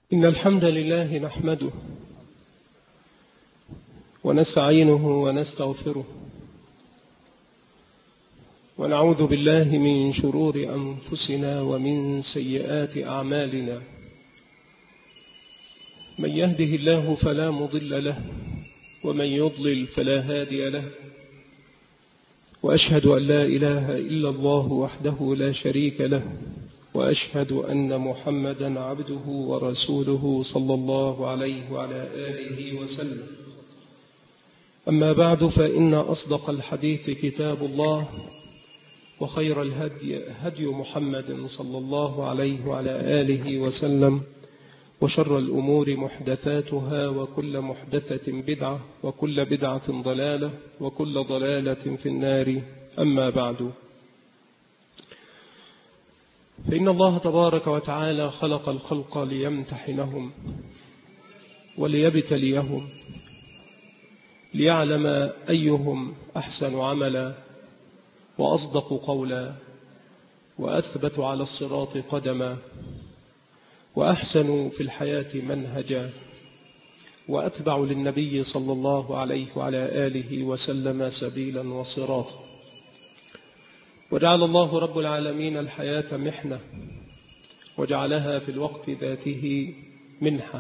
إن الحمد لله نحمده ونستعينه ونستغفره ونعوذ بالله من شرور أنفسنا ومن سيئات أعمالنا. من يهده الله فلا مضل له ومن يضلل فلا هادي له، وأشهد أن لا إله إلا الله وحده لا شريك له، وأشهد أن محمدا عبده ورسوله صلى الله عليه وعلى آله وسلم. أما بعد، فإن أصدق الحديث كتاب الله، وخير الهدي هدي محمد صلى الله عليه وعلى آله وسلم، وشر الأمور محدثاتها، وكل محدثة بدعة، وكل بدعة ضلالة، وكل ضلالة في النار. أما بعد، فإن الله تبارك وتعالى خلق الخلق ليمتحنهم وليبتليهم، ليعلم أيهم أحسن عملا وأصدق قولا وأثبت على الصراط قدما وأحسن في الحياة منهجا وأتبع للنبي صلى الله عليه وعلى آله وسلم سبيلا وصراطا. وجعل الله رب العالمين الحياة محنة، وجعلها في الوقت ذاته منحة،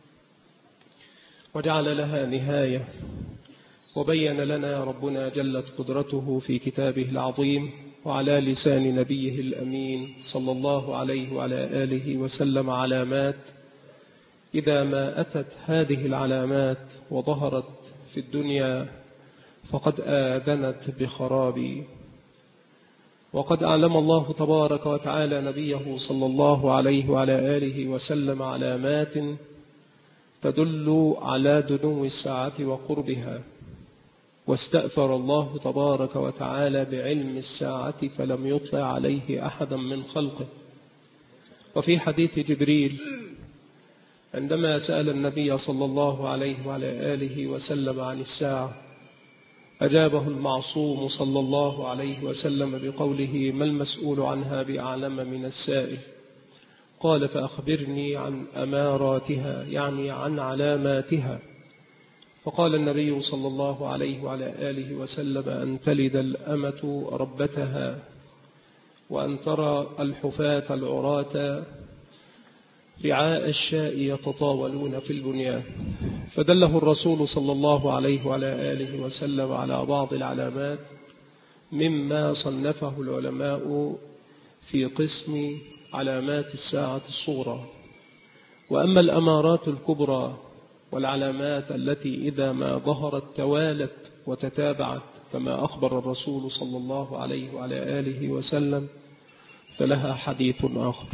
وجعل لها نهاية. وبين لنا ربنا جلت قدرته في كتابه العظيم وعلى لسان نبيه الأمين صلى الله عليه وعلى آله وسلم علامات إذا ما أتت هذه العلامات وظهرت في الدنيا فقد آذنت بخراب. وقد أعلم الله تبارك وتعالى نبيه صلى الله عليه وعلى آله وسلم علامات تدل على دنو الساعة وقربها، واستأثر الله تبارك وتعالى بعلم الساعة فلم يطلع عليه أحدا من خلقه. وفي حديث جبريل عندما سأل النبي صلى الله عليه وعلى آله وسلم عن الساعة، أجابه المعصوم صلى الله عليه وسلم بقوله: ما المسؤول عنها بأعلم من السائل؟ قال: فأخبرني عن أماراتها، يعني عن علاماتها. فقال النبي صلى الله عليه وعلى آله وسلم: أن تلد الأمة ربتها، وأن ترى الحفاة العراة رعاء الشاء يتطاولون في البنيان. فدله الرسول صلى الله عليه وعلى آله وسلم على بعض العلامات مما صنفه العلماء في قسم علامات الساعة الصغرى. وأما الأمارات الكبرى والعلامات التي إذا ما ظهرت توالت وتتابعت كما أخبر الرسول صلى الله عليه وعلى آله وسلم، فلها حديث آخر.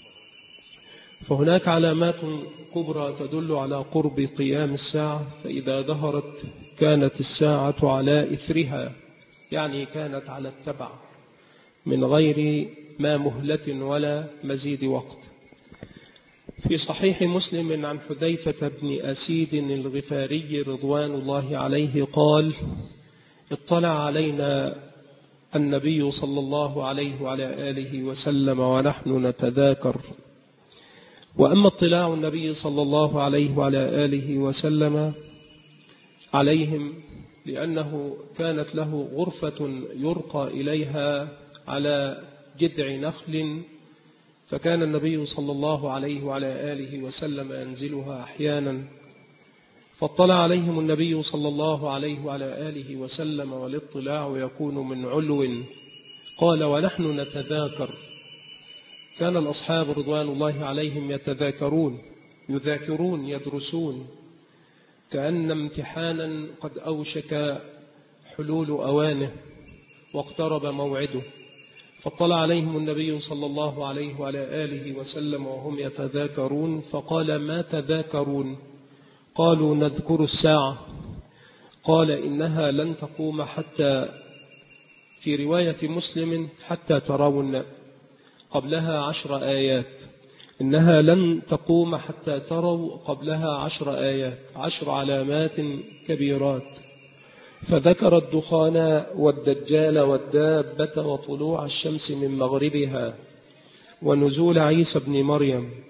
فهناك علامات كبرى تدل على قرب قيام الساعة، فإذا ظهرت كانت الساعة على إثرها، يعني كانت على التبع من غير ما مهلة ولا مزيد وقت. في صحيح مسلم عن حذيفة بن أسيد الغفاري رضوان الله عليه قال: اطلع علينا النبي صلى الله عليه وعلى آله وسلم ونحن نتذاكر. وأما اطلاع النبي صلى الله عليه وعلى آله وسلم عليهم لأنه كانت له غرفة يرقى إليها على جذع نخل، فكان النبي صلى الله عليه وعلى آله وسلم ينزلها أحيانا، فاطلع عليهم النبي صلى الله عليه وعلى آله وسلم، والاطلاع يكون من علو. قال: ونحن نتذاكر. كان الأصحاب رضوان الله عليهم يتذاكرون، يذاكرون، يدرسون، كأن امتحانا قد أوشك حلول أوانه واقترب موعده. فاطلع عليهم النبي صلى الله عليه وعلى آله وسلم وهم يتذاكرون، فقال: ما تذاكرون؟ قالوا: نذكر الساعة. قال: إنها لن تقوم حتى، في رواية مسلم، حتى ترون قبلها 10 آيات. إنها لن تقوم حتى تروا قبلها 10 آيات، 10 علامات كبيرات. فذكر الدخان والدجال والدابة وطلوع الشمس من مغربها ونزول عيسى بن مريم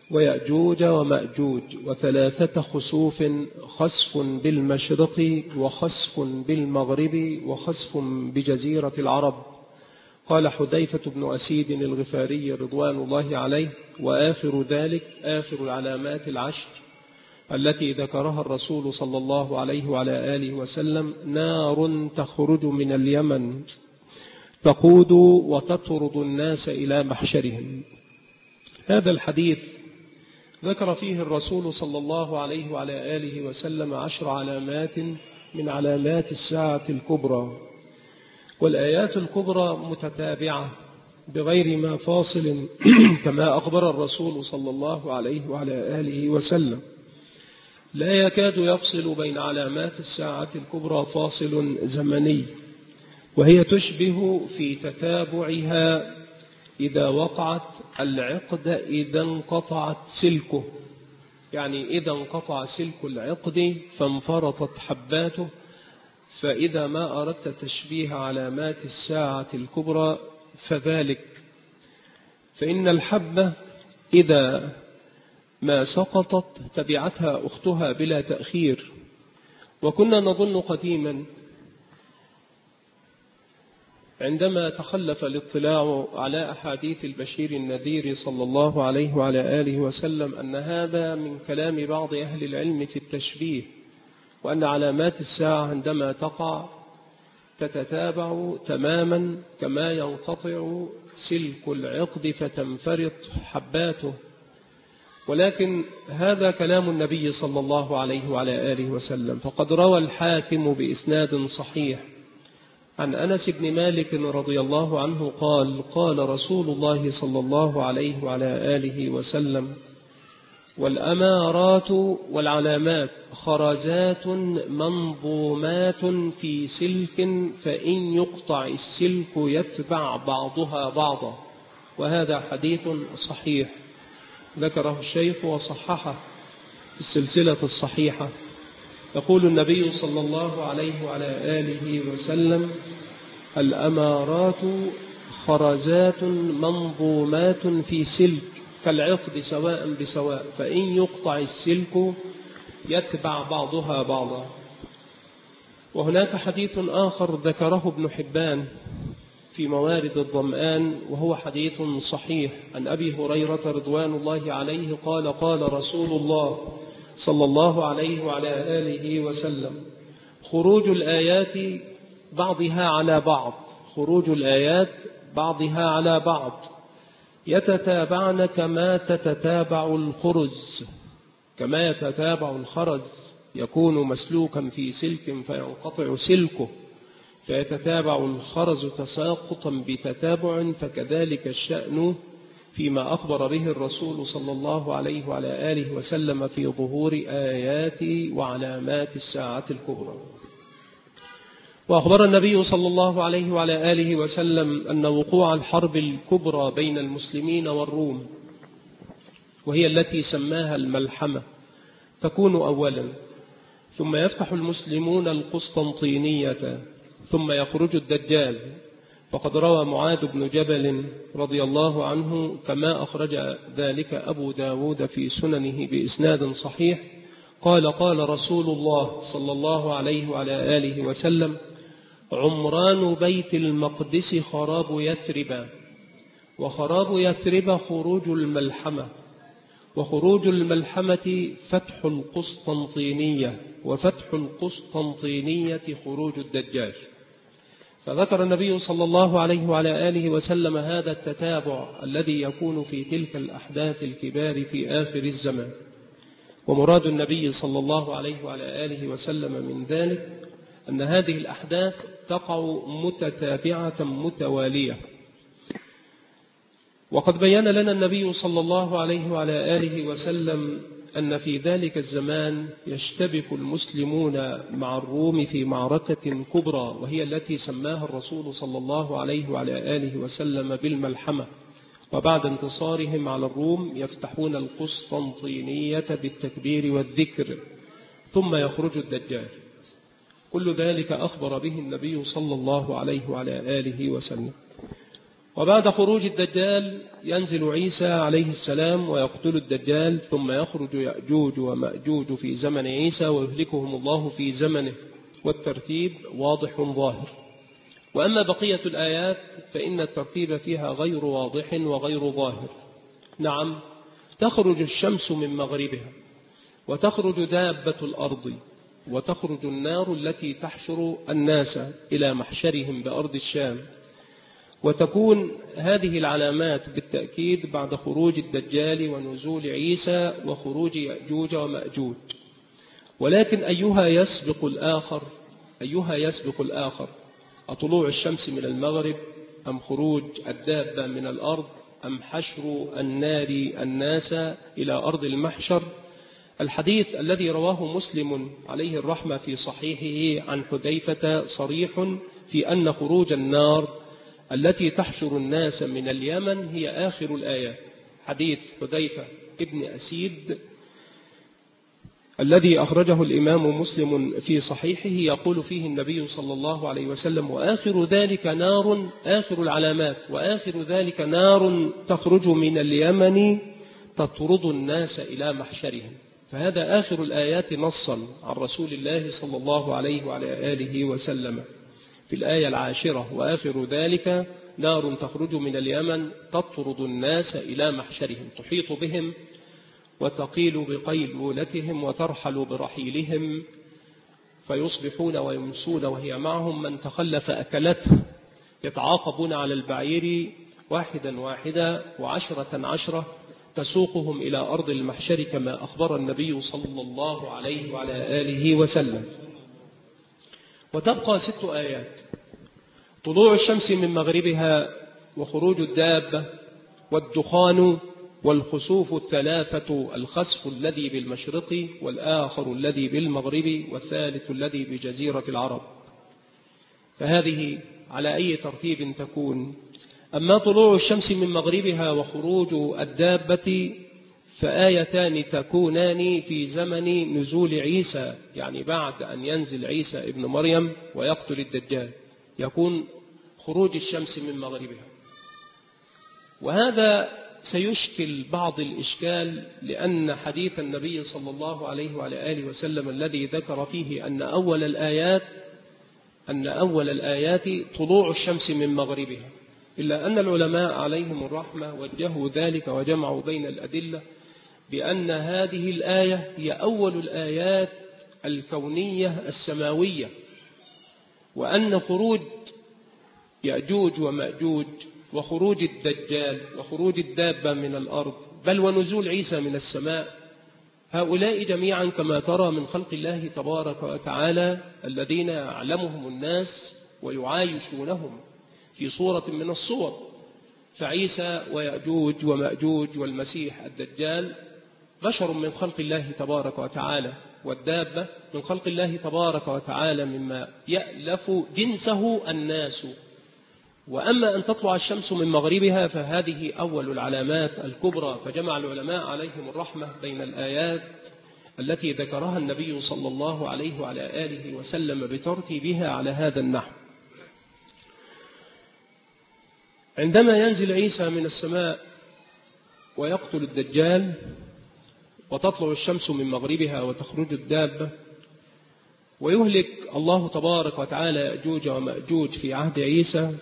ويأجوج ومأجوج، وثلاثة خسوف، خسف بالمشرق وخسف بالمغرب وخسف بجزيرة العرب. قال حذيفة بن أسيد الغفاري رضوان الله عليه: وآخر ذلك آخر العلامات العشر التي ذكرها الرسول صلى الله عليه وعلى آله وسلم: نار تخرج من اليمن تقود وتطرد الناس إلى محشرهم. هذا الحديث ذكر فيه الرسول صلى الله عليه وعلى آله وسلم 10 علامات من علامات الساعة الكبرى، والآيات الكبرى متتابعة بغير ما فاصل كما أخبر الرسول صلى الله عليه وعلى آله وسلم. لا يكاد يفصل بين علامات الساعة الكبرى فاصل زمني، وهي تشبه في تتابعها إذا وقعت العقد إذا انقطعت سلكه، يعني إذا انقطع سلك العقد فانفرطت حباته. فإذا ما أردت تشبيه علامات الساعة الكبرى فذلك، فإن الحبة إذا ما سقطت تبعتها أختها بلا تأخير. وكنا نظن قديما عندما تخلف الاطلاع على أحاديث البشير النذير صلى الله عليه وعلى آله وسلم أن هذا من كلام بعض أهل العلم في التشبيه، وأن علامات الساعة عندما تقع تتتابع تماما كما ينقطع سلك العقد فتنفرط حباته. ولكن هذا كلام النبي صلى الله عليه وعلى آله وسلم، فقد روى الحاكم بإسناد صحيح عن أنس بن مالك رضي الله عنه قال: قال رسول الله صلى الله عليه وعلى آله وسلم: والأمارات والعلامات خرزات منظومات في سلك، فإن يقطع السلك يتبع بعضها بعضا. وهذا حديث صحيح ذكره الشيخ وصححه في السلسلة الصحيحة. يقول النبي صلى الله عليه وعلى آله وسلم: الأمارات خرزات منظومات في سلك كالعقد سواء بسواء، فإن يقطع السلك يتبع بعضها بعضا. وهناك حديث آخر ذكره ابن حبان في موارد الظمآن، وهو حديث صحيح عن أبي هريرة رضوان الله عليه قال: قال رسول الله صلى الله عليه وعلى آله وسلم: خروج الآيات بعضها على بعض، خروج الآيات بعضها على بعض يتتابعن كما تتتابع الخرز، كما يتتابع الخرز يكون مسلوكا في سلك فينقطع سلكه فيتتابع الخرز تساقطا بتتابع، فكذلك الشأن فيما أخبر به الرسول صلى الله عليه وعلى آله وسلم في ظهور آيات وعلامات الساعة الكبرى. وأخبر النبي صلى الله عليه وعلى آله وسلم أن وقوع الحرب الكبرى بين المسلمين والروم، وهي التي سماها الملحمة، تكون أولا، ثم يفتح المسلمون القسطنطينية، ثم يخرج الدجال. فقد روى معاذ بن جبل رضي الله عنه كما أخرج ذلك أبو داود في سننه بإسناد صحيح قال: قال رسول الله صلى الله عليه وعلى آله وسلم: عمران بيت المقدس خراب يثرب، وخراب يثرب خروج الملحمة، وخروج الملحمة فتح القسطنطينية، وفتح القسطنطينية خروج الدجال. فذكر النبي صلى الله عليه وعلى آله وسلم هذا التتابع الذي يكون في تلك الأحداث الكبار في آخر الزمان. ومراد النبي صلى الله عليه وعلى آله وسلم من ذلك أن هذه الأحداث تقع متتابعة متوالية. وقد بيّن لنا النبي صلى الله عليه وعلى آله وسلم أن في ذلك الزمان يشتبك المسلمون مع الروم في معركة كبرى، وهي التي سماها الرسول صلى الله عليه وعلى آله وسلم بالملحمة. وبعد انتصارهم على الروم يفتحون القسطنطينية بالتكبير والذكر، ثم يخرج الدجال. كل ذلك أخبر به النبي صلى الله عليه وعلى آله وسلم. وبعد خروج الدجال ينزل عيسى عليه السلام ويقتل الدجال، ثم يخرج يأجوج ومأجوج في زمن عيسى ويهلكهم الله في زمنه، والترتيب واضح ظاهر. وأما بقية الآيات فإن الترتيب فيها غير واضح وغير ظاهر. نعم، تخرج الشمس من مغربها، وتخرج دابة الأرض، وتخرج النار التي تحشر الناس إلى محشرهم بأرض الشام، وتكون هذه العلامات بالتأكيد بعد خروج الدجال ونزول عيسى وخروج يأجوج ومأجوج. ولكن أيها يسبق الآخر؟ أيها يسبق الآخر؟ أطلوع الشمس من المغرب، أم خروج الدابة من الأرض، أم حشر النار الناس إلى أرض المحشر؟ الحديث الذي رواه مسلم عليه الرحمة في صحيحه عن حذيفة صريح في أن خروج النار التي تحشر الناس من اليمن هي آخر الآيات. حديث حذيفة ابن أسيد الذي أخرجه الإمام مسلم في صحيحه يقول فيه النبي صلى الله عليه وسلم: وآخر ذلك نار، آخر العلامات، وآخر ذلك نار تخرج من اليمن تطرد الناس إلى محشرهم. فهذا آخر الآيات نصا عن رسول الله صلى الله عليه وعلى آله وسلم في الآية 10: وآخر ذلك نار تخرج من اليمن تطرد الناس إلى محشرهم، تحيط بهم وتقيل بقيلولتهم وترحل برحيلهم، فيصبحون ويمسون وهي معهم، من تخلف أكلته، يتعاقبون على البعير واحدا واحدا وعشرة عشرة، تسوقهم إلى أرض المحشر كما أخبر النبي صلى الله عليه وعلى آله وسلم. وتبقى 6 آيات: طلوع الشمس من مغربها، وخروج الدابة، والدخان، والخسوف الثلاثة: الخسف الذي بالمشرق، والآخر الذي بالمغرب، والثالث الذي بجزيرة العرب. فهذه على أي ترتيب تكون؟ أما طلوع الشمس من مغربها وخروج الدابة فآيتان تكونان في زمن نزول عيسى، يعني بعد أن ينزل عيسى ابن مريم ويقتل الدجال يكون خروج الشمس من مغربها. وهذا سيشكل بعض الإشكال، لأن حديث النبي صلى الله عليه وعلى آله وسلم الذي ذكر فيه أن أول الآيات طلوع الشمس من مغربها، إلا أن العلماء عليهم الرحمة وجهوا ذلك وجمعوا بين الأدلة بأن هذه الآية هي أول الآيات الكونية السماوية، وأن خروج يأجوج ومأجوج وخروج الدجال وخروج الدابة من الأرض بل ونزول عيسى من السماء، هؤلاء جميعا كما ترى من خلق الله تبارك وتعالى الذين يعلمهم الناس ويعايشونهم في صورة من الصور. فعيسى ويأجوج ومأجوج والمسيح الدجال بشر من خلق الله تبارك وتعالى، والدابة من خلق الله تبارك وتعالى مما يألف جنسه الناس. وأما أن تطلع الشمس من مغربها فهذه أول العلامات الكبرى. فجمع العلماء عليهم الرحمة بين الآيات التي ذكرها النبي صلى الله عليه وعلى آله وسلم بترتيبها على هذا النحو. عندما ينزل عيسى من السماء ويقتل الدجال وتطلع الشمس من مغربها وتخرج الدابة ويهلك الله تبارك وتعالى يأجوج ومأجوج في عهد عيسى،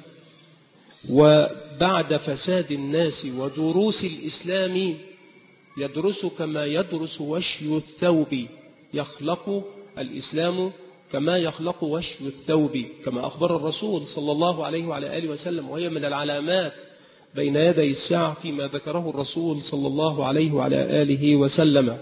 وبعد فساد الناس ودروس الإسلام يدرس كما يدرس وشي الثوب، يخلق الإسلام كما يخلق وشي الثوب كما أخبر الرسول صلى الله عليه وعلى آله وسلم، وهي من العلامات بين يدي الساعة فيما ذكره الرسول صلى الله عليه وعلى آله وسلم.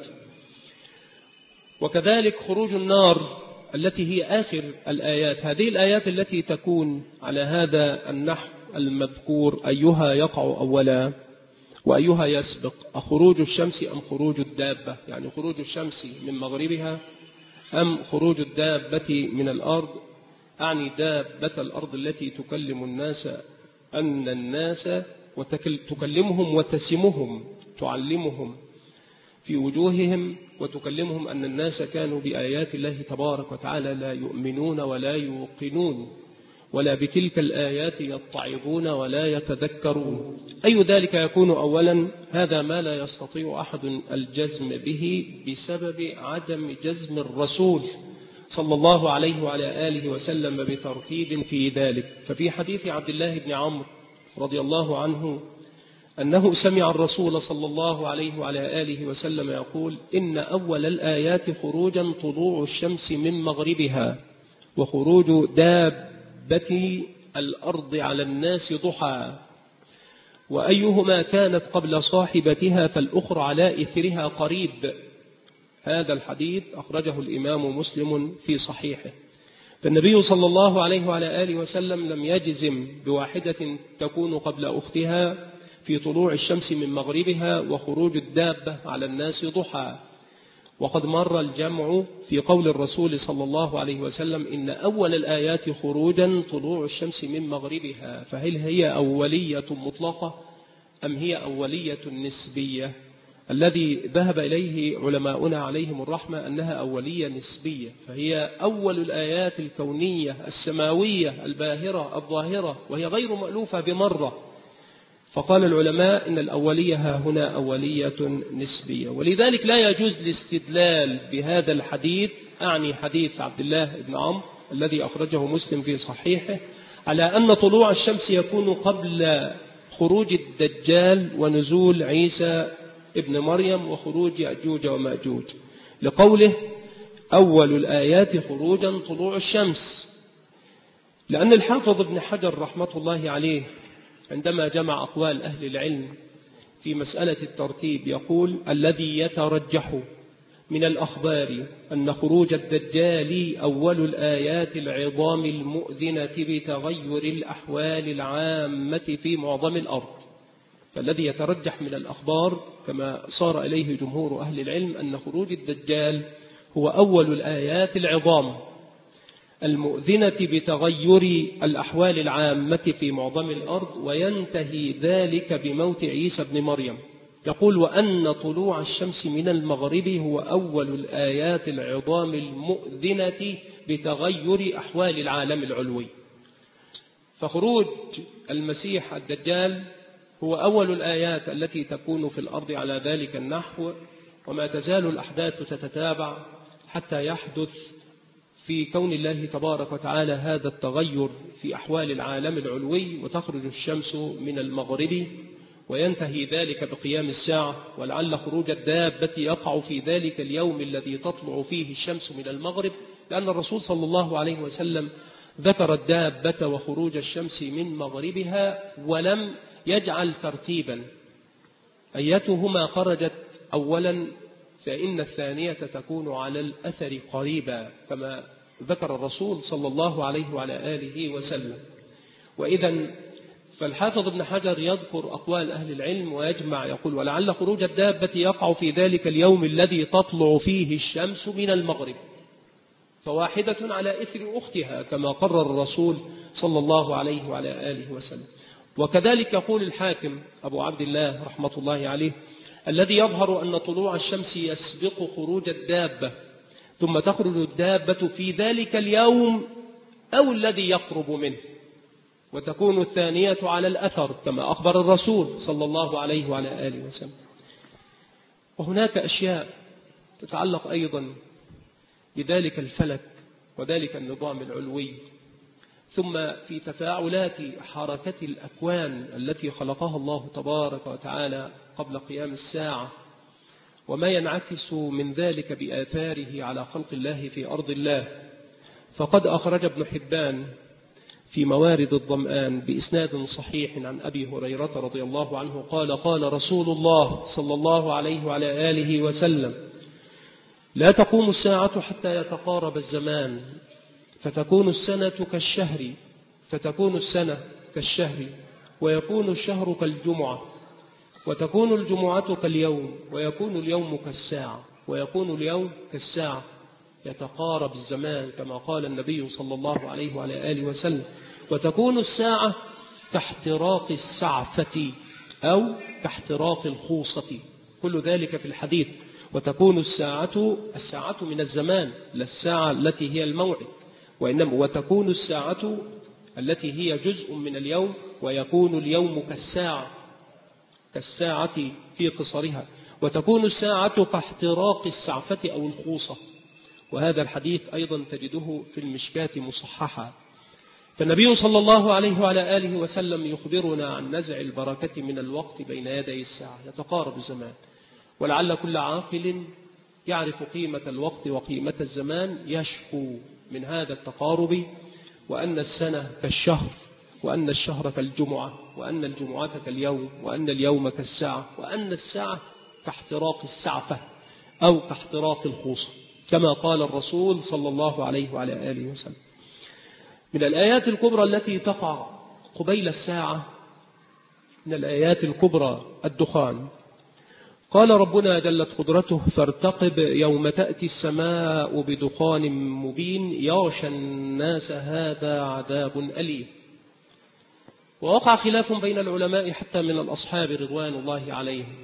وكذلك خروج النار التي هي آخر الآيات. هذه الآيات التي تكون على هذا النحو المذكور أيها يقع أولا وأيها يسبق؟ أخروج الشمس أم خروج الدابة؟ يعني خروج الشمس من مغربها أم خروج الدابة من الأرض؟ أعني دابة الأرض التي تكلم الناس أن الناس وتكلمهم وتسمهم، تعلمهم في وجوههم وتكلمهم أن الناس كانوا بآيات الله تبارك وتعالى لا يؤمنون ولا يوقنون، ولا بتلك الآيات يتعظون ولا يتذكرون. أي ذلك يكون؟ أولا هذا ما لا يستطيع أحد الجزم به بسبب عدم جزم الرسول صلى الله عليه وعلى آله وسلم بترتيب في ذلك. ففي حديث عبد الله بن عمرو رضي الله عنه أنه سمع الرسول صلى الله عليه وعلى آله وسلم يقول: إن أول الآيات خروجا طلوع الشمس من مغربها، وخروج دابة الأرض على الناس ضحى، وأيهما كانت قبل صاحبتها فالأخرى على إثرها قريب. هذا الحديث أخرجه الإمام مسلم في صحيحه. فالنبي صلى الله عليه وعلى آله وسلم لم يجزم بواحدة تكون قبل أختها في طلوع الشمس من مغربها وخروج الدابة على الناس ضحى. وقد مر الجمع في قول الرسول صلى الله عليه وسلم: إن أول الآيات خروجا طلوع الشمس من مغربها. فهل هي أولية مطلقة أم هي أولية نسبية؟ الذي ذهب إليه علماؤنا عليهم الرحمة أنها أولية نسبية، فهي أول الآيات الكونية السماوية الباهرة الظاهرة، وهي غير مألوفة بمرة. فقال العلماء إن الأولية ها هنا أولية نسبية. ولذلك لا يجوز الاستدلال بهذا الحديث، أعني حديث عبد الله بن عمرو الذي أخرجه مسلم في صحيحه، على أن طلوع الشمس يكون قبل خروج الدجال ونزول عيسى ابن مريم وخروج يأجوج ومأجوج، لقوله: أول الآيات خروجا طلوع الشمس. لأن الحافظ ابن حجر رحمة الله عليه عندما جمع أقوال أهل العلم في مسألة الترتيب يقول: الذي يترجح من الأخبار أن خروج الدجال أول الآيات العظام المؤذنة بتغير الأحوال العامة في معظم الأرض. فالذي يترجح من الأخبار كما صار إليه جمهور أهل العلم أن خروج الدجال هو أول الآيات العظام المؤذنة بتغير الأحوال العامة في معظم الأرض، وينتهي ذلك بموت عيسى بن مريم. يقول: وأن طلوع الشمس من المغرب هو أول الآيات العظام المؤذنة بتغير أحوال العالم العلوي. فخروج المسيح الدجال هو أول الآيات التي تكون في الأرض على ذلك النحو، وما تزال الأحداث تتتابع حتى يحدث في كون الله تبارك وتعالى هذا التغير في أحوال العالم العلوي، وتخرج الشمس من المغرب، وينتهي ذلك بقيام الساعة. ولعل خروج الدابة يقع في ذلك اليوم الذي تطلع فيه الشمس من المغرب، لأن الرسول صلى الله عليه وسلم ذكر الدابة وخروج الشمس من مغربها ولم يجعل ترتيبا أيتهما خرجت أولا فإن الثانية تكون على الأثر قريبا، كما ذكر الرسول صلى الله عليه وعلى آله وسلم. وإذا فالحافظ ابن حجر يذكر أقوال أهل العلم ويجمع، يقول: ولعل خروج الدابة يقع في ذلك اليوم الذي تطلع فيه الشمس من المغرب، فواحدة على إثر أختها كما قرر الرسول صلى الله عليه وعلى آله وسلم. وكذلك يقول الحاكم أبو عبد الله رحمة الله عليه: الذي يظهر أن طلوع الشمس يسبق خروج الدابة، ثم تخرج الدابة في ذلك اليوم أو الذي يقرب منه، وتكون الثانية على الأثر كما أخبر الرسول صلى الله عليه وعلى آله وسلم. وهناك أشياء تتعلق أيضا بذلك الفلك وذلك النظام العلوي، ثم في تفاعلات حركة الأكوان التي خلقها الله تبارك وتعالى قبل قيام الساعة، وما ينعكس من ذلك بآثاره على خلق الله في أرض الله. فقد أخرج ابن حبان في موارد الظمآن بإسناد صحيح عن أبي هريرة رضي الله عنه قال: قال رسول الله صلى الله عليه وعلى آله وسلم: لا تقوم الساعة حتى يتقارب الزمان، فتكون السنة كالشهر، فتكون السنة كالشهر، ويكون الشهر كالجمعة، وتكون الجمعة كاليوم، ويكون اليوم كالساعة، ويكون اليوم كالساعة. يتقارب الزمان كما قال النبي صلى الله عليه وعلى آله وسلم. وتكون الساعة كاحتراق السعفة أو كاحتراق الخوصة، كل ذلك في الحديث. وتكون الساعة من الزمان، لا الساعة التي هي الموعد، وإنما وتكون الساعة التي هي جزء من اليوم، ويكون اليوم كالساعة في قصرها، وتكون الساعة كاحتراق السعفة أو الخوصة. وهذا الحديث أيضا تجده في المشكاة مصححا. فالنبي صلى الله عليه وعلى آله وسلم يخبرنا عن نزع البركة من الوقت بين يدي الساعة، يتقارب الزمان، ولعل كل عاقل يعرف قيمة الوقت وقيمة الزمان يشكو من هذا التقارب، وأن السنة كالشهر، وأن الشهر كالجمعة، وأن الجمعة كاليوم، وأن اليوم كالساعة، وأن الساعة كاحتراق السعفة أو كاحتراق الخوصة، كما قال الرسول صلى الله عليه وعلى آله وسلم. من الآيات الكبرى التي تقع قبيل الساعة، من الآيات الكبرى الدخان. قال ربنا جلت قدرته: فارتقب يوم تأتي السماء بدخان مبين يغشى الناس هذا عذاب أليم. ووقع خلاف بين العلماء حتى من الأصحاب رضوان الله عليهم.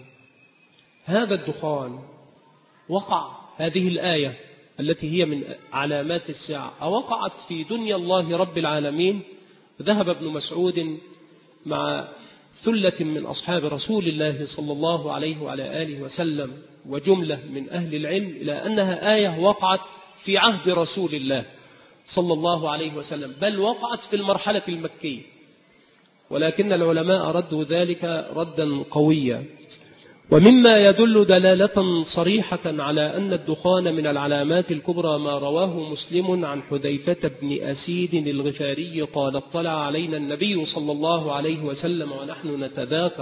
هذا الدخان وقع، هذه الآية التي هي من علامات الساعة وقعت في دنيا الله رب العالمين. ذهب ابن مسعود مع ثلة من أصحاب رسول الله صلى الله عليه وعلى آله وسلم وجملة من أهل العلم إلى أنها آية وقعت في عهد رسول الله صلى الله عليه وسلم، بل وقعت في المرحلة المكية، ولكن العلماء ردوا ذلك ردا قويا. ومما يدل دلالة صريحة على أن الدخان من العلامات الكبرى ما رواه مسلم عن حذيفة بن أسيد الغفاري قال: اطلع علينا النبي صلى الله عليه وسلم ونحن نتذاكر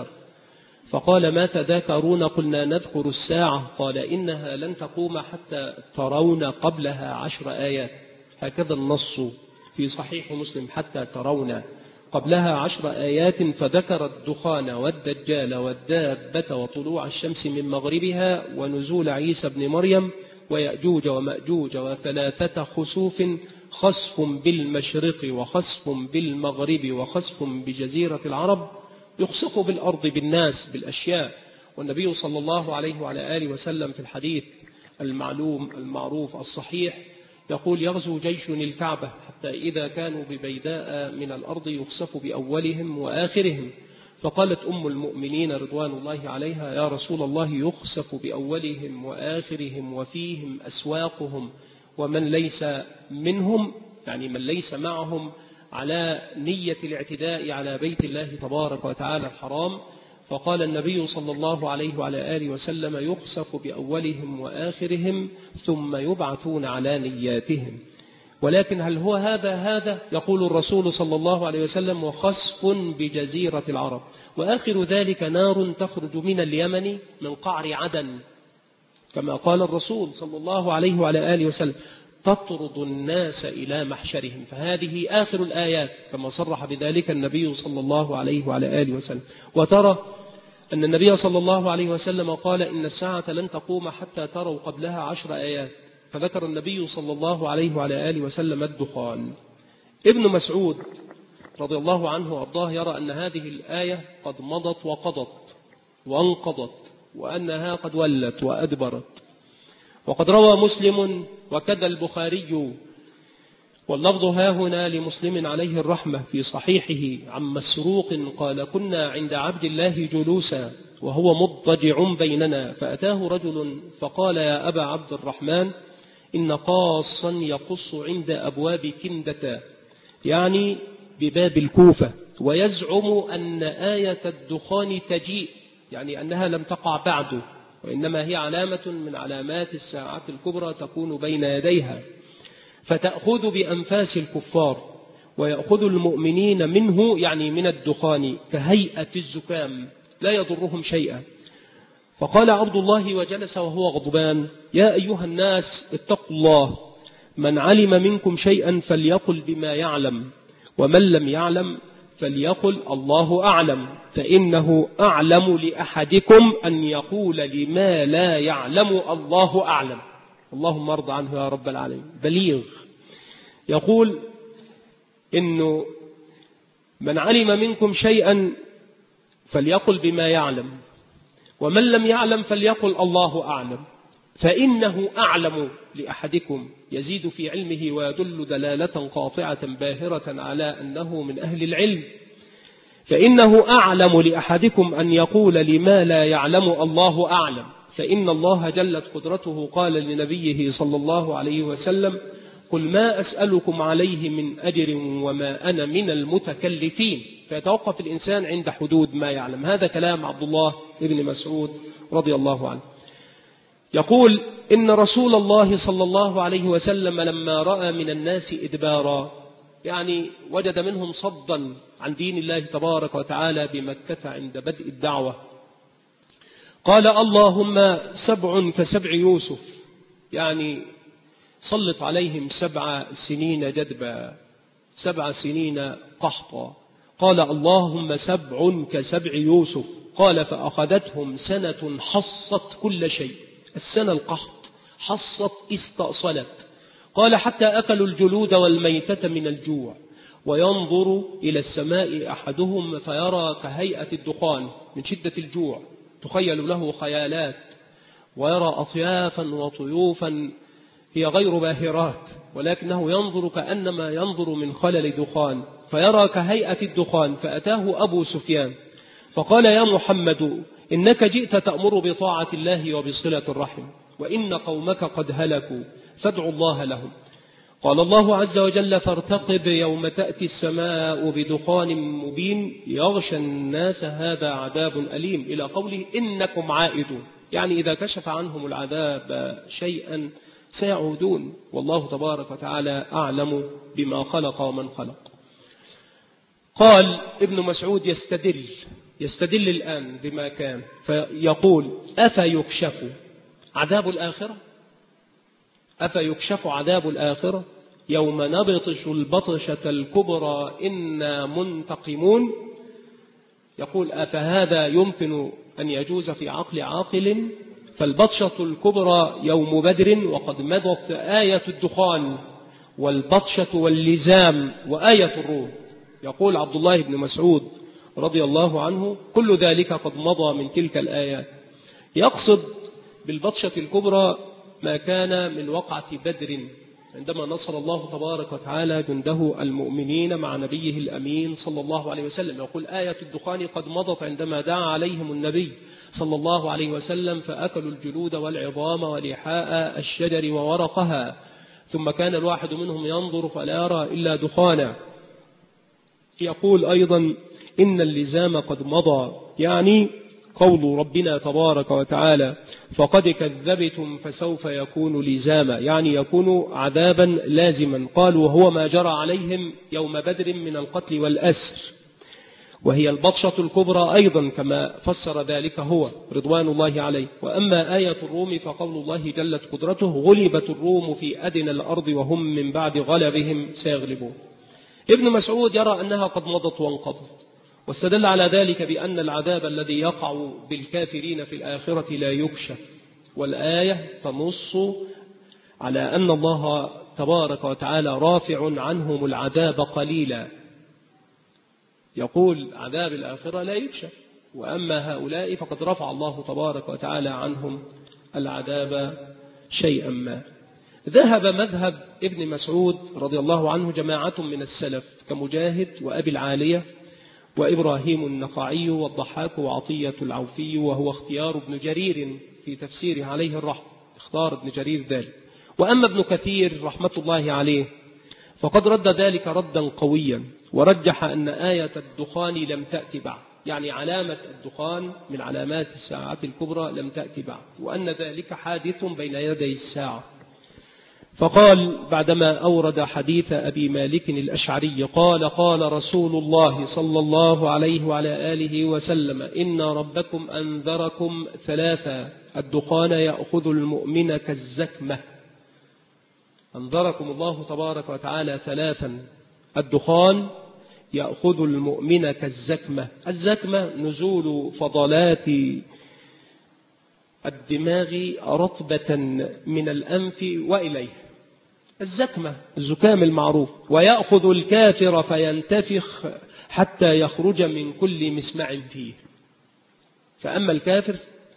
فقال: ما تذاكرون؟ قلنا: نذكر الساعة. قال: إنها لن تقوم حتى ترون قبلها 10 آيات. هكذا النص في صحيح مسلم: حتى ترون قبلها 10 آيات. فذكر الدخان والدجال والدابة وطلوع الشمس من مغربها ونزول عيسى بن مريم ويأجوج ومأجوج وثلاثة خسوف: خسف بالمشرق وخسف بالمغرب وخسف بجزيرة العرب، يخسف بالأرض بالناس بالأشياء. والنبي صلى الله عليه وعلى آله وسلم في الحديث المعلوم المعروف الصحيح يقول: يغزو جيش الكعبة حتى إذا كانوا ببيداء من الأرض يخسف بأولهم وآخرهم. فقالت أم المؤمنين رضوان الله عليها: يا رسول الله، يخسف بأولهم وآخرهم وفيهم أسواقهم ومن ليس منهم، يعني من ليس معهم على نية الاعتداء على بيت الله تبارك وتعالى الحرام. فقال النبي صلى الله عليه وعلى آله وسلم: يخسف بأولهم وآخرهم ثم يبعثون على نياتهم. ولكن هل هو هذا؟ يقول الرسول صلى الله عليه وسلم: وخسف بجزيرة العرب. وآخر ذلك نار تخرج من اليمن من قعر عدن، كما قال الرسول صلى الله عليه وعلى آله وسلم: تطرد الناس إلى محشرهم. فهذه آخر الآيات كما صرح بذلك النبي صلى الله عليه وعلى آله وسلم. وترى أن النبي صلى الله عليه وسلم قال: إن الساعة لن تقوم حتى تروا قبلها 10 آيات. فذكر النبي صلى الله عليه وعلى آله وسلم الدخان. ابن مسعود رضي الله عنه وأرضاه يرى أن هذه الآية قد مضت وقضت وانقضت، وأنها قد ولت وأدبرت. وقد روى مسلم وكذا البخاري، واللفظ هاهنا لمسلم عليه الرحمة في صحيحه عن مسروق قال: كنا عند عبد الله جلوسا وهو مضطجع بيننا، فأتاه رجل فقال: يا أبا عبد الرحمن، إن قاصا يقص عند أبواب كندة، يعني بباب الكوفة، ويزعم أن آية الدخان تجيء، يعني أنها لم تقع بعد، وإنما هي علامة من علامات الساعة الكبرى تكون بين يديها، فتأخذ بأنفاس الكفار ويأخذ المؤمنين منه، يعني من الدخان، كهيئة الزكام لا يضرهم شيئا. فقال عبد الله وجلس وهو غضبان: يا أيها الناس اتقوا الله، من علم منكم شيئا فليقل بما يعلم، ومن لم يعلم فليقل الله أعلم، فإنه أعلم لأحدكم أن يقول لما لا يعلم الله أعلم. اللهم ارضى عنه يا رب العالمين. بليغ يقول إنه من علم منكم شيئا فليقل بما يعلم، ومن لم يعلم فليقل الله أعلم. فإنه أعلم لأحدكم، يزيد في علمه ويدل دلالة قاطعة باهرة على أنه من أهل العلم. فإنه أعلم لأحدكم أن يقول لما لا يعلم الله أعلم، فإن الله جلت قدرته قال لنبيه صلى الله عليه وسلم: قل ما أسألكم عليه من أجر وما أنا من المتكلفين. فيتوقف الإنسان عند حدود ما يعلم. هذا كلام عبد الله بن مسعود رضي الله عنه. يقول: إن رسول الله صلى الله عليه وسلم لما رأى من الناس إدبارا، يعني وجد منهم صدا عن دين الله تبارك وتعالى بمكة عند بدء الدعوة، قال: اللهم 7 كسبع يوسف، يعني سلط عليهم 7 سنين جدبا، 7 سنين قحطا. قال: اللهم 7 كسبع يوسف. قال: فأخذتهم سنة حصت كل شيء. السنة القحط، حصت استأصلت. قال: حتى أكلوا الجلود والميتة من الجوع. وينظر إلى السماء أحدهم فيرى كهيئة الدخان من شدة الجوع، تخيل له خيالات، ويرى أطيافا وطيوفا هي غير باهرات، ولكنه ينظر كأنما ينظر من خلل دخان، فيرى كهيئة الدخان. فأتاه أبو سفيان فقال: يا محمد، إنك جئت تأمر بطاعة الله وبصلة الرحم، وإن قومك قد هلكوا، فادعوا الله لهم. قال الله عز وجل: فارتقب يوم تأتي السماء بدخان مبين يغشى الناس هذا عذاب أليم، إلى قوله: إنكم عائدون، يعني إذا كشف عنهم العذاب شيئا سيعودون، والله تبارك وتعالى أعلم بما خلق ومن خلق. قال ابن مسعود: يستدل الآن بما كان، فيقول: أفيكشف عذاب الآخرة؟ أفيكشف عذاب الآخرة يوم نبطش البطشة الكبرى إنا منتقمون؟ يقول: أفهذا يمكن أن يجوز في عقل عاقل؟ فالبطشة الكبرى يوم بدر، وقد مضت آية الدخان والبطشة واللزام وآية الروم. يقول عبد الله بن مسعود رضي الله عنه: كل ذلك قد مضى من تلك الآيات. يقصد بالبطشة الكبرى ما كان من وقعة بدر، عندما نصر الله تبارك وتعالى جنده المؤمنين مع نبيه الأمين صلى الله عليه وسلم. يقول: آية الدخان قد مضت عندما دعا عليهم النبي صلى الله عليه وسلم فأكلوا الجلود والعظام ولحاء الشجر وورقها، ثم كان الواحد منهم ينظر فلا يرى إلا دخانا. يقول أيضا: إن اللزام قد مضى، يعني قول ربنا تبارك وتعالى: فقد كذبتم فسوف يكون لزاما، يعني يكون عذابا لازما. قالوا: وهو ما جرى عليهم يوم بدر من القتل والأسر، وهي البطشة الكبرى أيضا كما فسر ذلك هو رضوان الله عليه. وأما آية الروم فقول الله جلت قدرته: غلبت الروم في أدنى الأرض وهم من بعد غلبهم سيغلبون. ابن مسعود يرى أنها قد مضت وانقضت، واستدل على ذلك بأن العذاب الذي يقع بالكافرين في الآخرة لا يكشف، والآية تنص على أن الله تبارك وتعالى رافع عنهم العذاب قليلا. يقول: عذاب الآخرة لا يكشف، وأما هؤلاء فقد رفع الله تبارك وتعالى عنهم العذاب شيئا ما. ذهب مذهب ابن مسعود رضي الله عنه جماعة من السلف كمجاهد وأبي العالية وإبراهيم النخعي والضحاك وعطية العوفي، وهو اختيار ابن جرير في تفسيره عليه الرحمة، اختار ابن جرير ذلك. وأما ابن كثير رحمة الله عليه فقد رد ذلك ردا قويا، ورجح أن آية الدخان لم تأتي بعد، يعني علامة الدخان من علامات الساعة الكبرى لم تأتي بعد، وأن ذلك حادث بين يدي الساعة. فقال بعدما أورد حديث أبي مالك الأشعري قال: قال رسول الله صلى الله عليه وعلى آله وسلم: إن ربكم أنذركم 3: الدخان يأخذ المؤمن كالزكمة. أنذركم الله تبارك وتعالى 3: الدخان يأخذ المؤمن كالزكمة. الزكمة نزول فضلات الدماغ رطبة من الأنف وإليه، الزكمة الزكام المعروف. ويأخذ الكافر فينتفخ حتى يخرج من كل مسمع فيه. فأما الكافر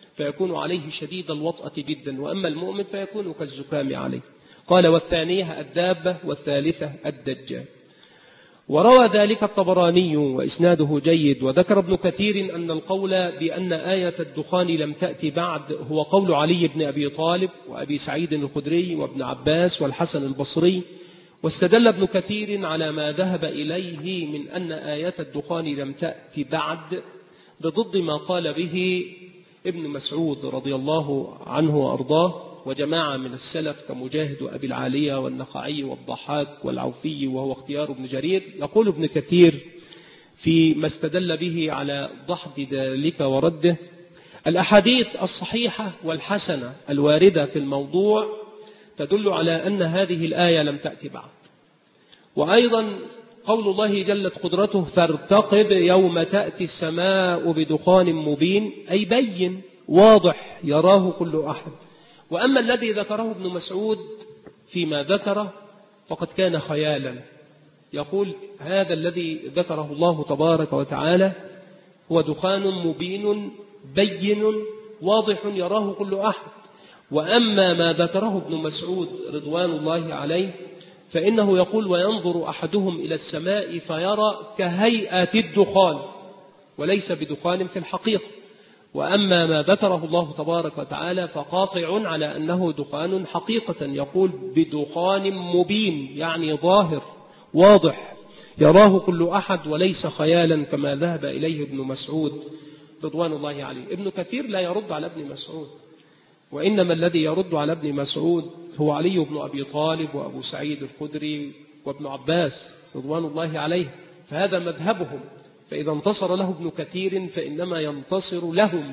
فيكون عليه شديد الوطأة جدا، وأما المؤمن فيكون كالزكام عليه. قال: والثانية الدابة، والثالثة الدجال. وروى ذلك الطبراني وإسناده جيد. وذكر ابن كثير أن القول بأن آية الدخان لم تأتي بعد هو قول علي بن أبي طالب وأبي سعيد الخدري وابن عباس والحسن البصري. واستدل ابن كثير على ما ذهب إليه من أن آية الدخان لم تأتي بعد بضد ما قال به ابن مسعود رضي الله عنه وأرضاه وجماعة من السلف كمجاهد وأبي العالية والنخعي والضحاك والعوفي، وهو اختيار ابن جرير. يقول ابن كثير فيما استدل به على ضحض ذلك ورده: الأحاديث الصحيحة والحسنة الواردة في الموضوع تدل على أن هذه الآية لم تأتي بعد. وأيضا قول الله جلت قدرته: فارتقب يوم تأتي السماء بدخان مبين، أي بين واضح يراه كل أحد. وأما الذي ذكره ابن مسعود فيما ذكره فقد كان خيالا. يقول: هذا الذي ذكره الله تبارك وتعالى هو دخان مبين بين واضح يراه كل أحد. وأما ما ذكره ابن مسعود رضوان الله عليه فإنه يقول: وينظر أحدهم إلى السماء فيرى كهيئة الدخان، وليس بدخان في الحقيقة. وأما ما ذكره الله تبارك وتعالى فقاطع على أنه دخان حقيقة، يقول: بدخان مبين، يعني ظاهر واضح يراه كل أحد وليس خيالا كما ذهب إليه ابن مسعود رضوان الله عليه. ابن كثير لا يرد على ابن مسعود، وإنما الذي يرد على ابن مسعود هو علي بن أبي طالب وأبو سعيد الخدري وابن عباس رضوان الله عليه، فهذا مذهبهم. فإذا انتصر له ابن كثير فإنما ينتصر لهم.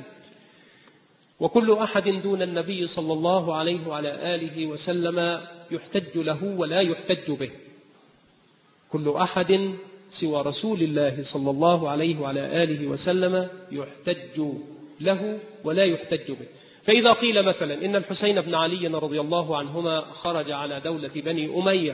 وكل أحد دون النبي صلى الله عليه وعلى آله وسلم يحتج له ولا يحتج به. كل أحد سوى رسول الله صلى الله عليه وعلى آله وسلم يحتج له ولا يحتج به. فإذا قيل مثلا إن الحسين بن علي رضي الله عنهما خرج على دولة بني أمية،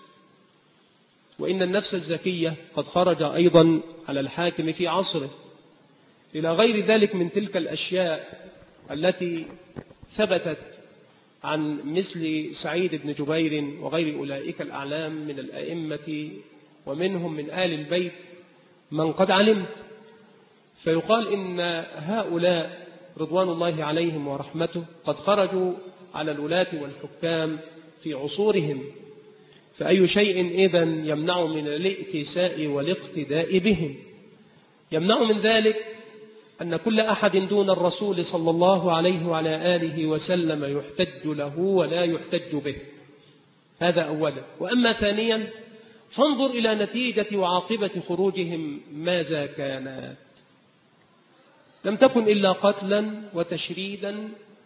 وإن النفس الزكية قد خرج أيضا على الحاكم في عصره، إلى غير ذلك من تلك الأشياء التي ثبتت عن مثل سعيد بن جبير وغير أولئك الأعلام من الأئمة ومنهم من آل البيت من قد علمت، فيقال إن هؤلاء رضوان الله عليهم ورحمته قد خرجوا على الولاة والحكام في عصورهم، فأي شيء إذن يمنع من الائتساء والاقتداء بهم؟ يمنع من ذلك أن كل أحد دون الرسول صلى الله عليه وعلى آله وسلم يحتج له ولا يحتج به. هذا أولا. وأما ثانيا فانظر إلى نتيجة وعاقبة خروجهم ماذا كانت. لم تكن إلا قتلا وتشريدا